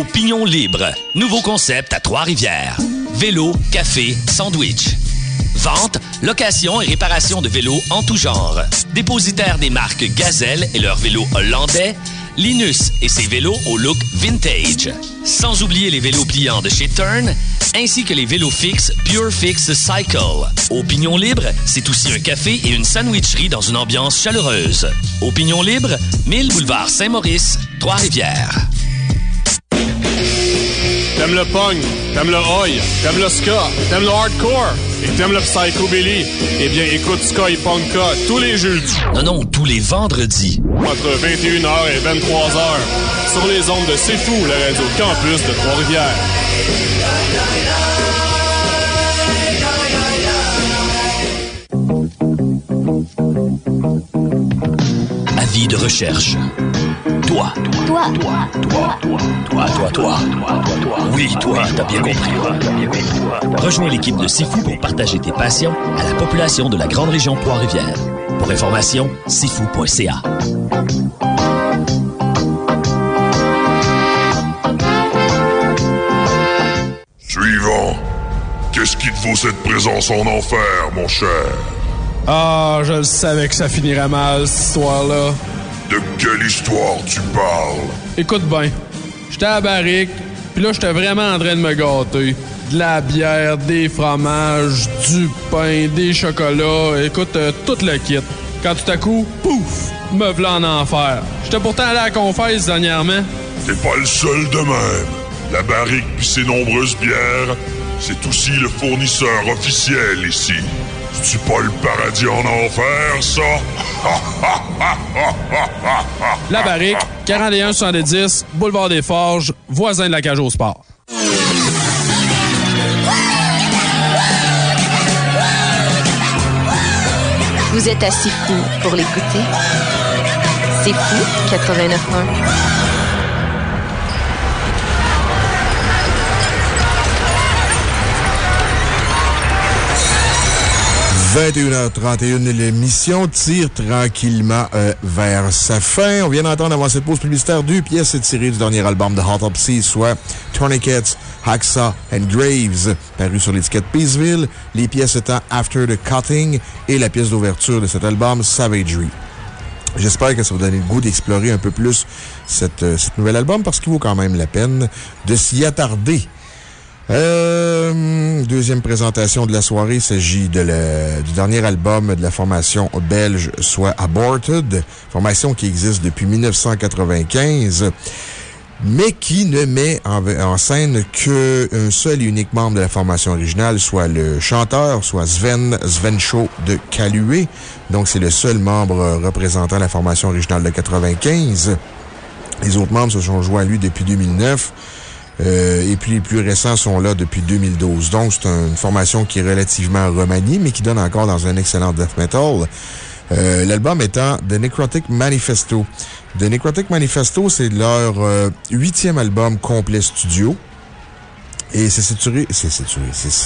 au Pignon Libre. Nouveau concept à Trois-Rivières. Vélo, café, sandwich. Vente, location et réparation de vélos en tout genre. Dépositaire des marques Gazelle et leurs vélos hollandais, Linus et ses vélos au look vintage. Sans oublier les vélos pliants de chez Turn, ainsi que les vélos fixes Pure Fix Cycle. Au Pignon Libre, c'est aussi un café et une sandwicherie dans une ambiance chaleureuse. Au Pignon Libre, mille boulevard Saint-Maurice, Trois-Rivières. T'aimes le punk, t'aimes le oi, t'aimes le ska, t'aimes le hardcore et t'aimes le psychobilly? Eh bien, écoute Ska et Punka tous les jeudis. Non, non, tous les vendredis. Entre vingt et une heures et vingt-trois heures. Sur les ondes de C'est Fou, la radio campus de Trois-Rivières. Avis de recherche. Toi. Toi. Toi. Toi. Toi. Toi. Toi. Toi. Toi. Oui, toi, t'as bien compris. Rejoins l'équipe de C'est Fou pour partager tes passions à la population de la grande région Trois-Rivières. Pour information, c'est fou point c a. Suivant. Qu'est-ce qui te vaut cette présence en enfer, mon cher? Ah, je le savais que ça finirait mal, cette histoire-là. De quelle histoire tu parles? Écoute bien, j'étais à la barrique, puis là, j'étais vraiment en train de me gâter. De la bière, des fromages, du pain, des chocolats, écoute, euh, tout le kit. Quand tout à coup, pouf, me v'là en enfer. J'étais pourtant allé à la confesse dernièrement. T'es pas le seul de même. La barrique pis ses nombreuses bières, c'est aussi le fournisseur officiel ici. C'est-tu pas le paradis en enfer, ça? La barrique, quarante et un soixante-dix, boulevard des Forges, voisin de la Cage au Sport. Vous êtes assez fou pour l'écouter. C'est Fou quatre-vingt-neuf point un. vingt et une heures trente et une, l'émission tire tranquillement euh, vers sa fin. On vient d'entendre avant cette pause publicitaire deux pièces tirées du dernier album de Autopsy, soit Tourniquets, Hacksaw and Graves, paru sur l'étiquette Peaceville, les pièces étant After the Cutting et la pièce d'ouverture de cet album, Savagery. J'espère que ça vous donne le goût d'explorer un peu plus cette, euh, cet nouvel album parce qu'il vaut quand même la peine de s'y attarder. Euh, deuxième présentation de la soirée, il s'agit de le, du dernier album de la formation belge, soit Aborted, formation qui existe depuis mille neuf cent quatre-vingt-quinze, mais qui ne met en, en scène qu'un seul et unique membre de la formation originale, soit le chanteur, soit Sven Svensson de Kalué. Donc, c'est le seul membre représentant la formation originale de quatre-vingt-quinze. Les autres membres se sont joints à lui depuis deux mille neuf. Euh, et puis les plus récents sont là depuis deux mille douze. Donc, c'est une formation qui est relativement remaniée, mais qui donne encore dans un excellent death metal. Euh, L'album étant The Necrotic Manifesto. The Necrotic Manifesto, c'est leur euh, huitième album complet studio. Et c'est saturé. C'est saturé. C'est.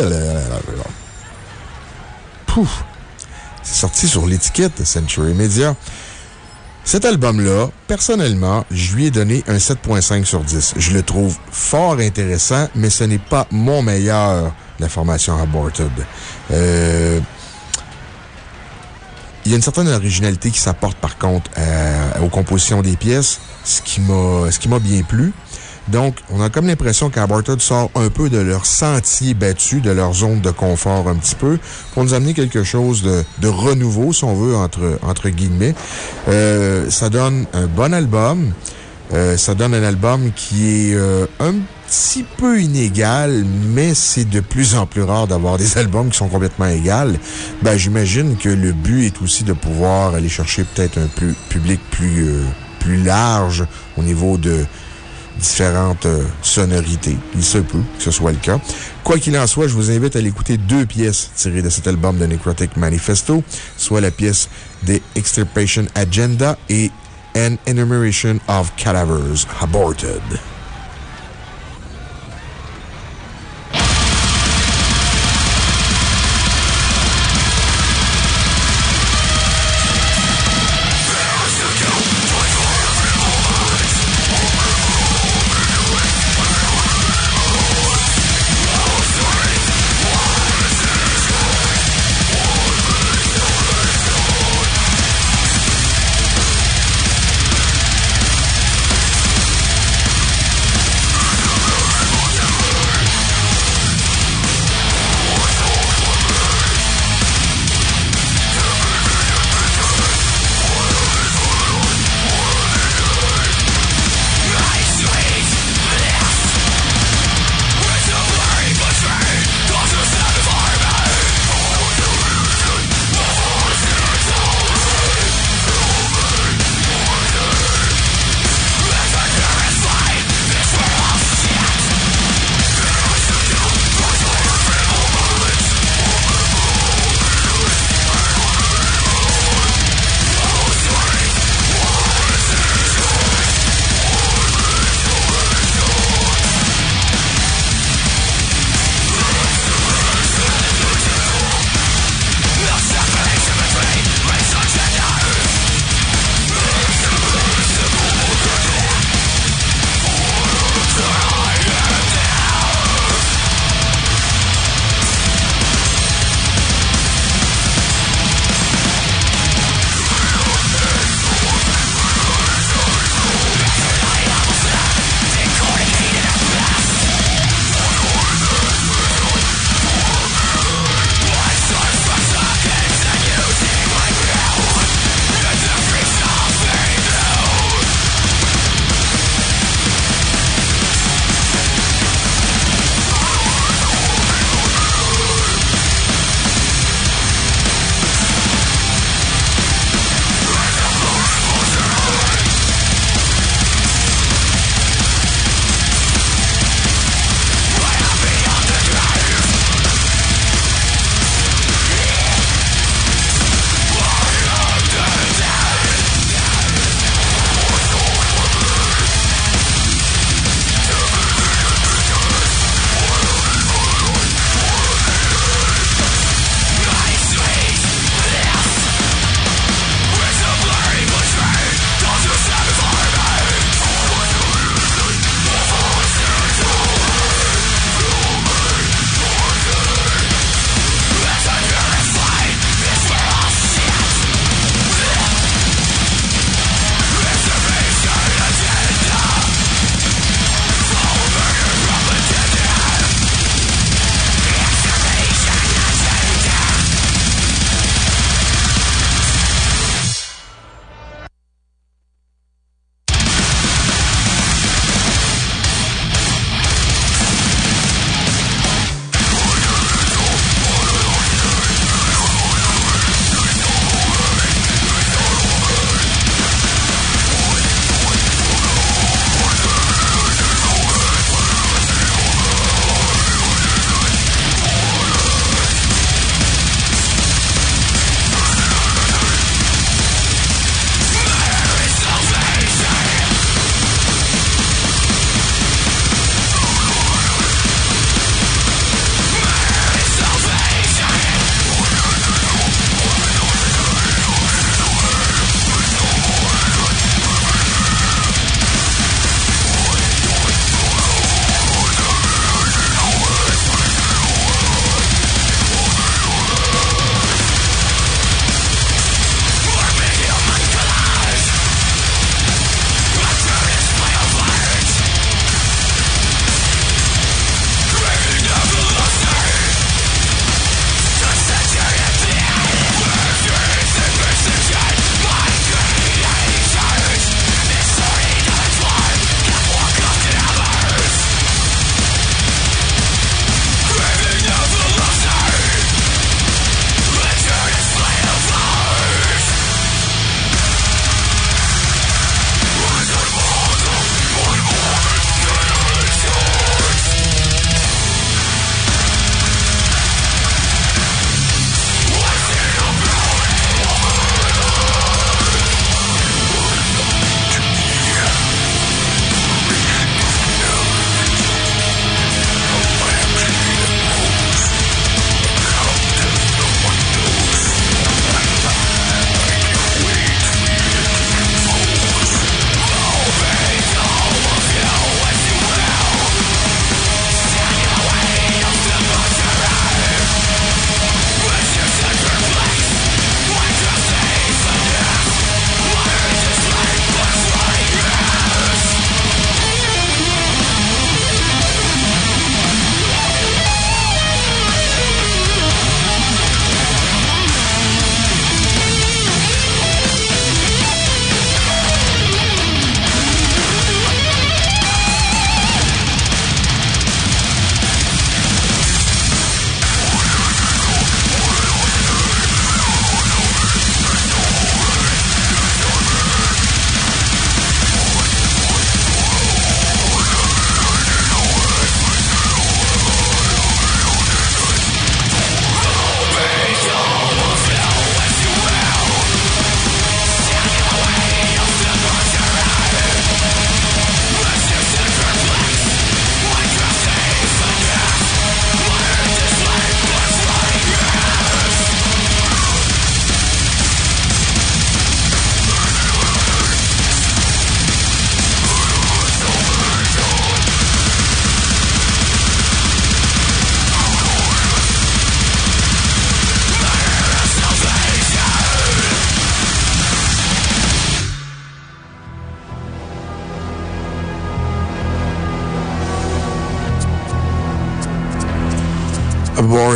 Pouf! C'est sorti sur l'étiquette Century Media. Cet album-là, personnellement, je lui ai donné un sept virgule cinq sur dix. Je le trouve fort intéressant, mais ce n'est pas mon meilleur de la formation Aborted. Euh, il y a une certaine originalité qui s'apporte, par contre, à, aux compositions des pièces, ce qui m'a, ce qui m'a bien plu. Donc, on a comme l'impression qu'Aborted sort un peu de leur sentier battu, de leur zone de confort un petit peu, pour nous amener quelque chose de, de renouveau, si on veut, entre, entre guillemets. Euh, ça donne un bon album. Euh, ça donne un album qui est euh, un petit peu inégal, mais c'est de plus en plus rare d'avoir des albums qui sont complètement égaux. Ben, j'imagine que le but est aussi de pouvoir aller chercher peut-être un plus, public plus, euh, plus large au niveau de différentes euh, sonorités. Il se peut que ce soit le cas. Quoi qu'il en soit, je vous invite à l'écouter deux pièces tirées de cet album de Necrotic Manifesto, soit la pièce The Extirpation Agenda et An Enumeration of Cadavers Aborted.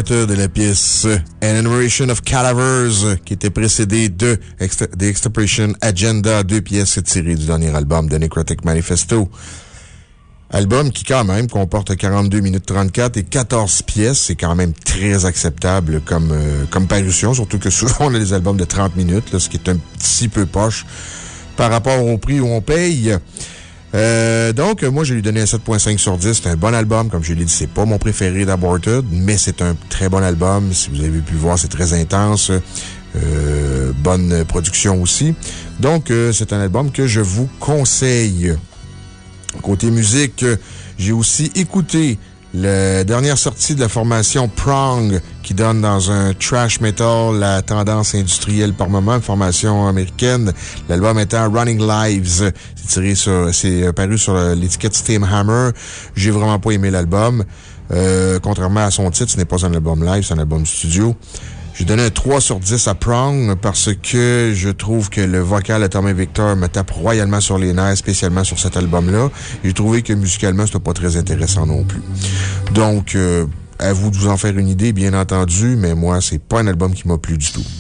Water de la pièce An Enumeration of Cadavers, qui était précédée de Extra- The Extirpation Agenda, deux pièces tirées du dernier album de Necrotic Manifesto. Album qui, quand même, comporte quarante-deux minutes trente-quatre et quatorze pièces. C'est quand même très acceptable comme, euh, comme parution, surtout que souvent on a des albums de trente minutes, là, ce qui est un petit peu poche par rapport au prix où on paye. Euh, donc, moi, je lui donné un sept virgule cinq sur dix. C'est un bon album. Comme je l'ai dit, c'est pas mon préféré d'Aborted, mais c'est un très bon album. Si vous avez pu voir, c'est très intense. Euh, bonne production aussi. Donc, euh, c'est un album que je vous conseille. Côté musique, j'ai aussi écouté la dernière sortie de la formation Prong, qui donne dans un trash metal la tendance industrielle par moment, une formation américaine. L'album étant Running Lives. C'est tiré sur, c'est paru sur l'étiquette Steamhammer. J'ai vraiment pas aimé l'album. Euh, contrairement à son titre, ce n'est pas un album live, c'est un album studio. J'ai donné un trois sur dix à Prong parce que je trouve que le vocal de Tommy Victor me tape royalement sur les nerfs, spécialement sur cet album-là. J'ai trouvé que musicalement, c'était pas très intéressant non plus. Donc, euh, à vous de vous en faire une idée, bien entendu, mais moi, c'est pas un album qui m'a plu du tout.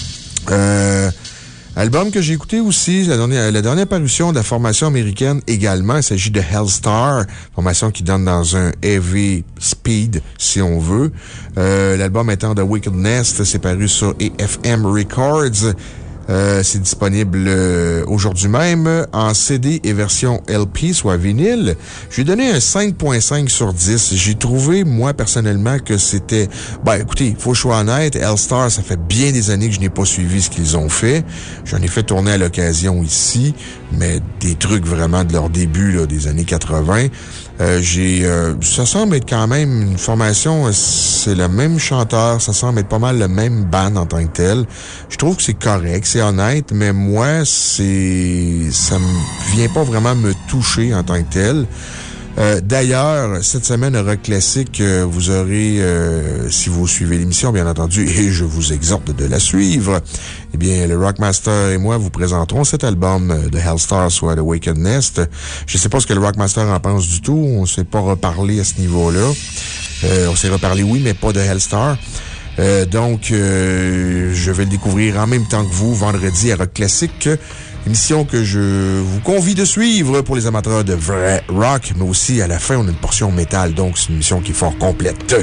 Euh, album que j'ai écouté aussi, la dernière, la dernière parution de la formation américaine également. Il s'agit de Hellstar, formation qui donne dans un heavy speed, si on veut. Euh, l'album étant The Wicked Nest, c'est paru sur A F M Records. Euh, c'est disponible euh, aujourd'hui même en C D et version L P, soit vinyle. J'ai donné un cinq virgule cinq sur dix. J'ai trouvé, moi, personnellement, que c'était... Ben, écoutez, faut que je sois honnête, Hellstar, ça fait bien des années que je n'ai pas suivi ce qu'ils ont fait. J'en ai fait tourner à l'occasion ici, mais des trucs vraiment de leur début, là, des années quatre-vingt. Euh, j'ai, euh, ça semble être quand même une formation, c'est le même chanteur, ça semble être pas mal le même band en tant que tel. Je trouve que c'est correct, c'est honnête, mais moi, c'est, ça me vient pas vraiment me toucher en tant que tel. Euh, d'ailleurs, cette semaine, Rock Classique, euh, vous aurez, euh, si vous suivez l'émission, bien entendu, et je vous exhorte de la suivre, eh bien, le Rockmaster et moi vous présenterons cet album de Hellstar, soit The Wicked Nest. Je sais pas ce que le Rockmaster en pense du tout. On s'est pas reparlé à ce niveau-là. Euh, on s'est reparlé, oui, mais pas de Hellstar. Euh, donc, euh, je vais le découvrir en même temps que vous, vendredi à Rock Classique. Émission que je vous convie de suivre pour les amateurs de vrai rock, mais aussi à la fin, on a une portion métal, donc c'est une émission qui est fort complète.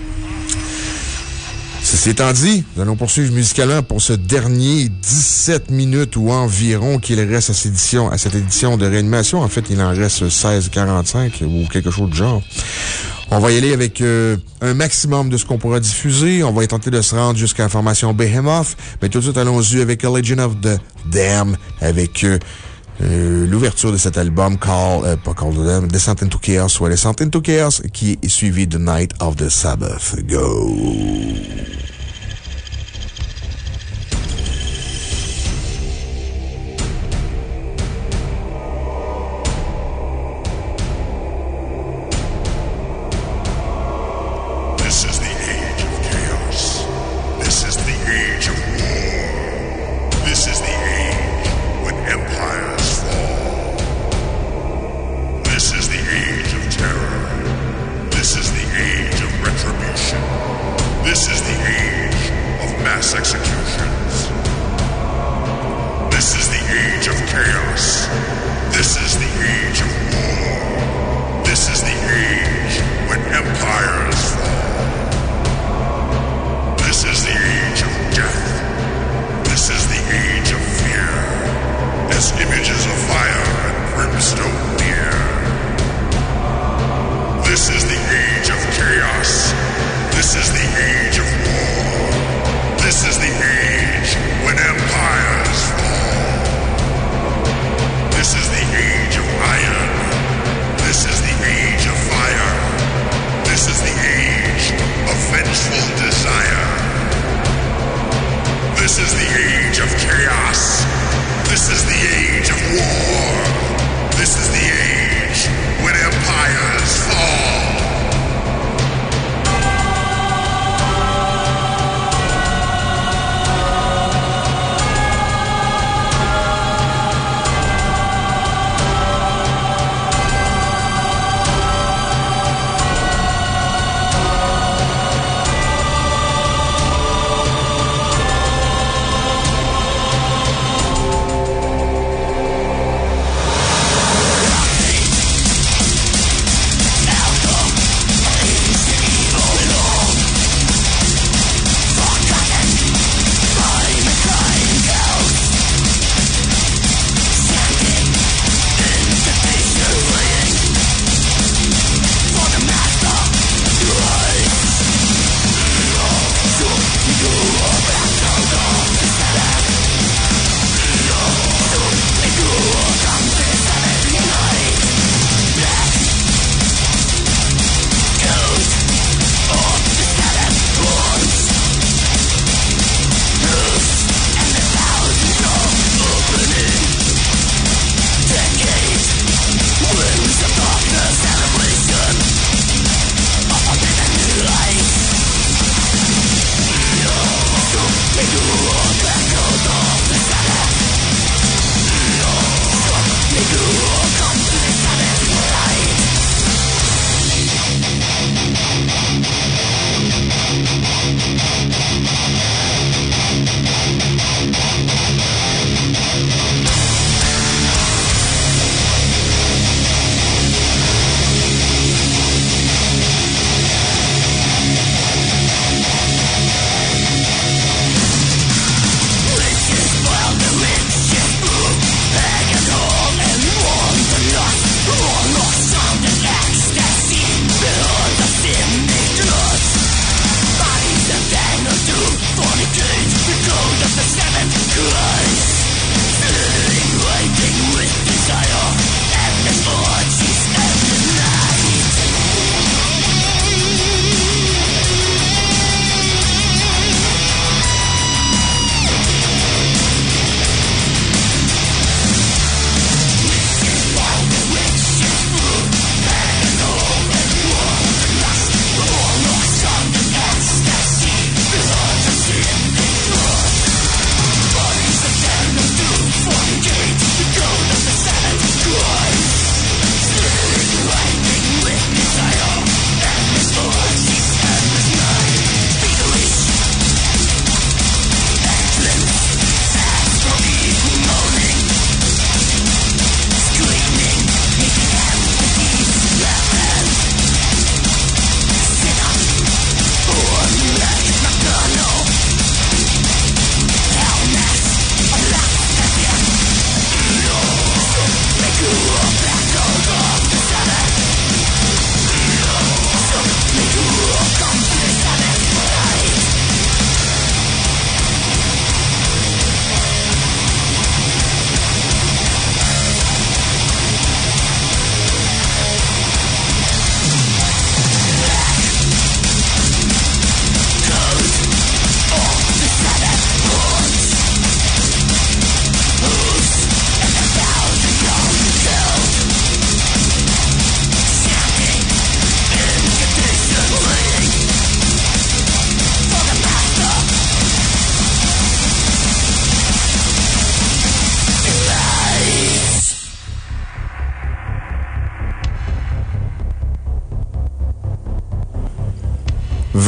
Ceci étant dit, nous allons poursuivre musicalement pour ce dernier dix-sept minutes ou environ qu'il reste à cette édition, à cette édition de réanimation. En fait, il en reste seize quarante-cinq ou quelque chose de genre. On va y aller avec euh, un maximum de ce qu'on pourra diffuser. On va tenter de se rendre jusqu'à la formation Behemoth. Mais tout de suite, allons-y avec A Legion of the Damned, avec euh, euh, l'ouverture de cet album, Call, euh, pas Call the Damned, Descent into Chaos, soit Descent into Chaos, qui est suivi de Night of the Sabbath. Go! This is the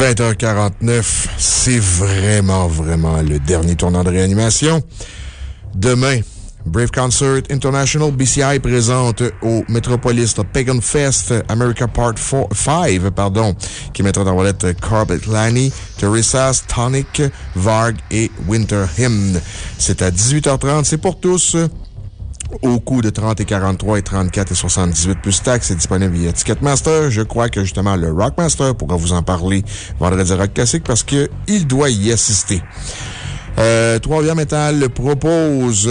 vingt heures quarante-neuf, c'est vraiment, vraiment le dernier tournant de réanimation. Demain, Brave Concert International, B C I présente au Metropolis Pagan Fest America Part cinq, pardon, qui mettra dans la lettre Carpet Lanny, Teressa's, Tonic, Varg et Winter Hymn. C'est à dix-huit heures trente, c'est pour tous. Au coût de trente et quarante-trois et trente-quatre et soixante-dix-huit plus taxes, c'est disponible via Ticketmaster. Je crois que justement le Rockmaster pourra vous en parler vendredi Rock Classique parce qu'il doit y assister. Euh, Trois-Rivières Metal propose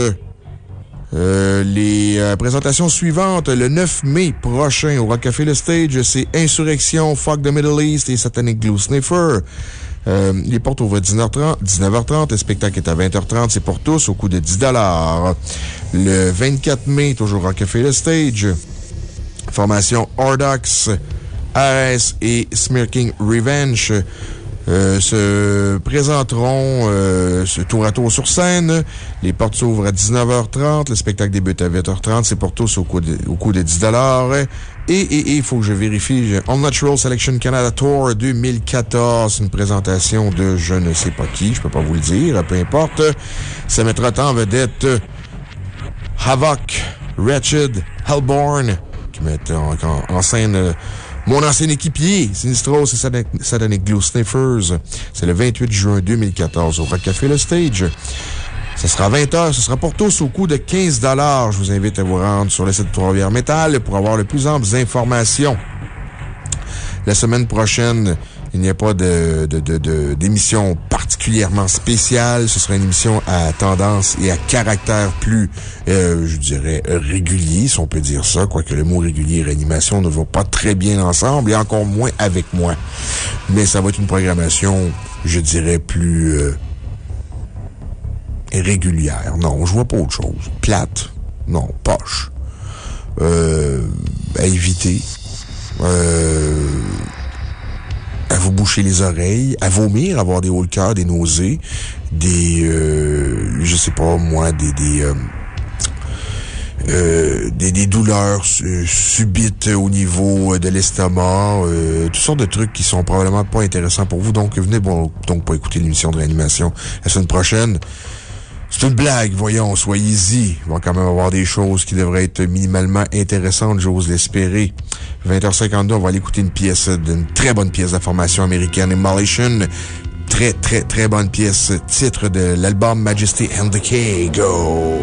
euh, les euh, présentations suivantes le neuf mai prochain au Rock Café Le Stage. C'est Insurrection, Fuck the Middle East et Satanic Glue Sniffer. Euh, les portes ouvrent à dix-neuf heures trente. Le spectacle est à vingt heures trente. C'est pour tous au coût de dix dollars. Le vingt-quatre mai, toujours au Café Le Stage. Formation Ordox, Ares et Smirking Revenge euh, se présenteront euh, tour à tour sur scène. Les portes s'ouvrent à dix-neuf heures trente. Le spectacle débute à vingt heures trente. C'est pour tous au coût de, au coût de dix dollars. Et, et, il faut que je vérifie. All Natural Selection Canada Tour deux mille quatorze. Une présentation de je ne sais pas qui. Je peux pas vous le dire. Peu importe. Ça mettra en vedette Havoc, Wretched, Hellborn, qui mettent en, en, en scène euh, mon ancien équipier, Sinistros et Satanic, Satanic Glue Sniffers. C'est le vingt-huit juin deux mille quatorze au Rock Café Le Stage. Ce sera vingt heures, ce sera pour tous au coût de quinze dollars. Je vous invite à vous rendre sur le site de Trois-Rivières Metal pour avoir les plus amples informations. La semaine prochaine, il n'y a pas de, de, de, de, d'émission particulièrement spéciale. Ce sera une émission à tendance et à caractère plus, euh, je dirais, régulier, si on peut dire ça. Quoique le mot régulier et réanimation ne vont pas très bien ensemble et encore moins avec moi. Mais ça va être une programmation, je dirais, plus euh, régulière. Non, je vois pas autre chose. Plate. Non, poche. Euh, à éviter. Euh... à vous boucher les oreilles, à vomir, à avoir des hauts le cœur, des nausées, des, euh, je sais pas, moi, des, des, euh, euh, des, des douleurs euh, subites au niveau de l'estomac, euh, toutes sortes de trucs qui sont probablement pas intéressants pour vous. Donc, venez bon, donc pas écouter l'émission de réanimation la semaine prochaine. C'est une blague, voyons, soyez-y. Il va quand même avoir des choses qui devraient être minimalement intéressantes, j'ose l'espérer. vingt heures cinquante-deux, on va aller écouter une pièce, d'une très bonne pièce de la formation américaine, Immolation. Très, très, très bonne pièce, titre de l'album Majesty and Decay. Go!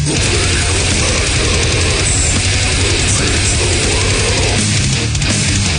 Madness,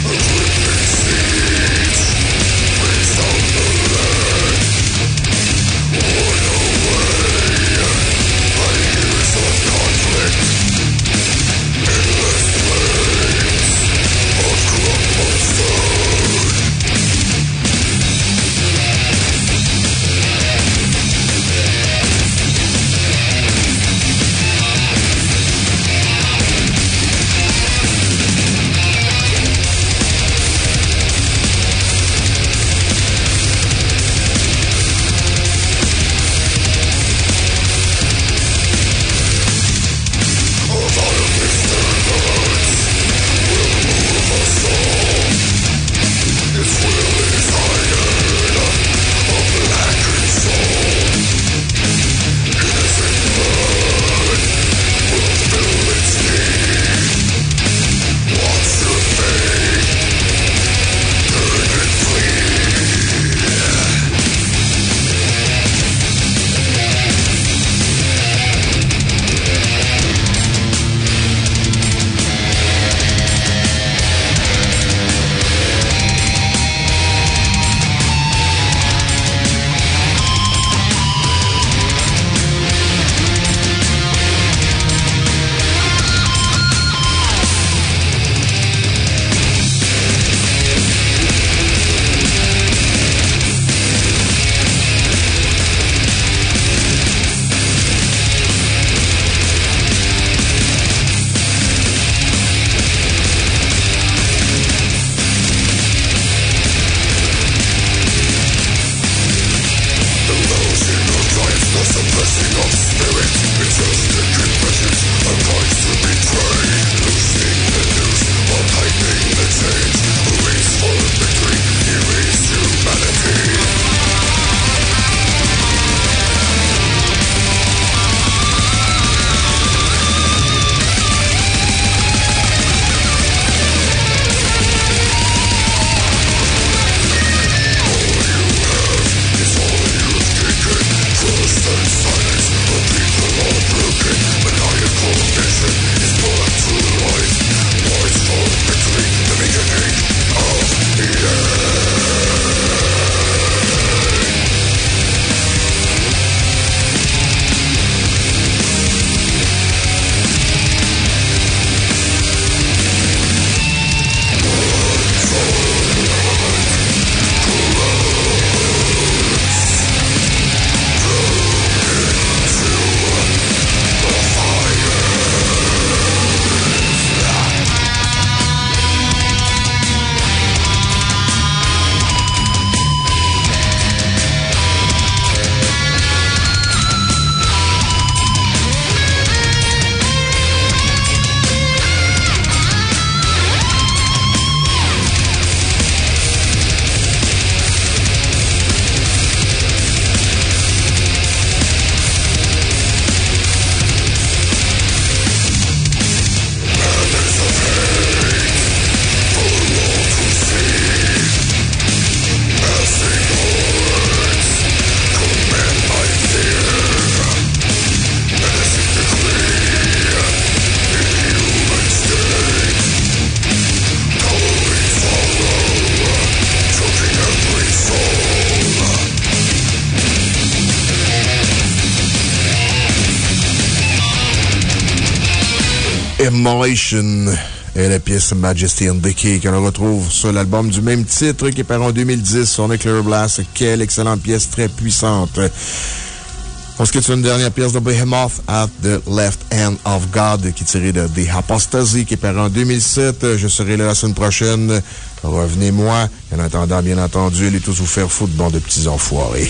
Immolation et la pièce Majesty and Decay que l'on retrouve sur l'album du même titre qui est paru en deux mille dix sur Nuclear Blast. Quelle excellente pièce, très puissante. On se quitte sur une dernière pièce de Behemoth, At the Left Hand of God, qui est tirée de The Apostasy, qui est paru en deux mille sept. Je serai là la semaine prochaine. Revenez-moi. En attendant, bien entendu, allez tous vous faire foutre, bon de petits enfoirés.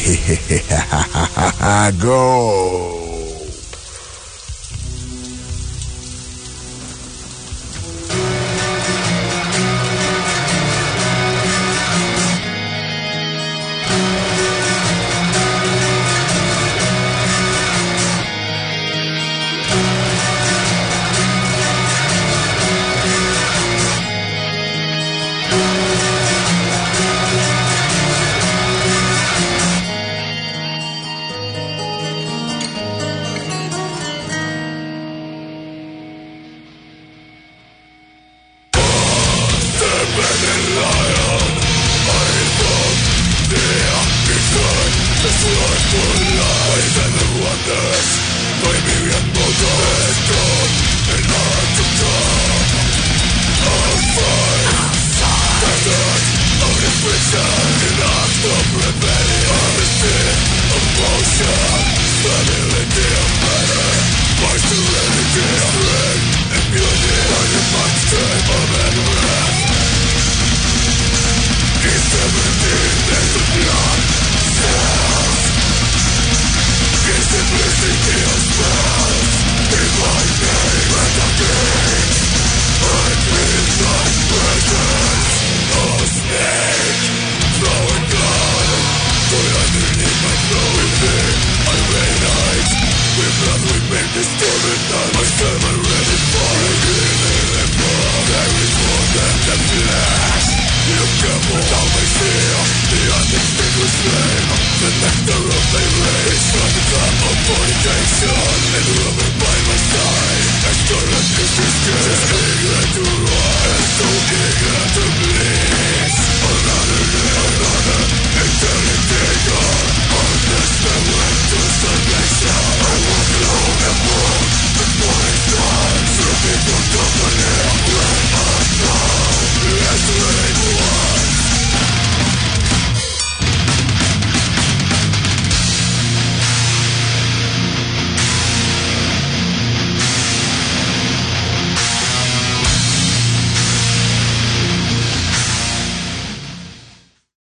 Go! The nectar of my race, from the top of fornication, and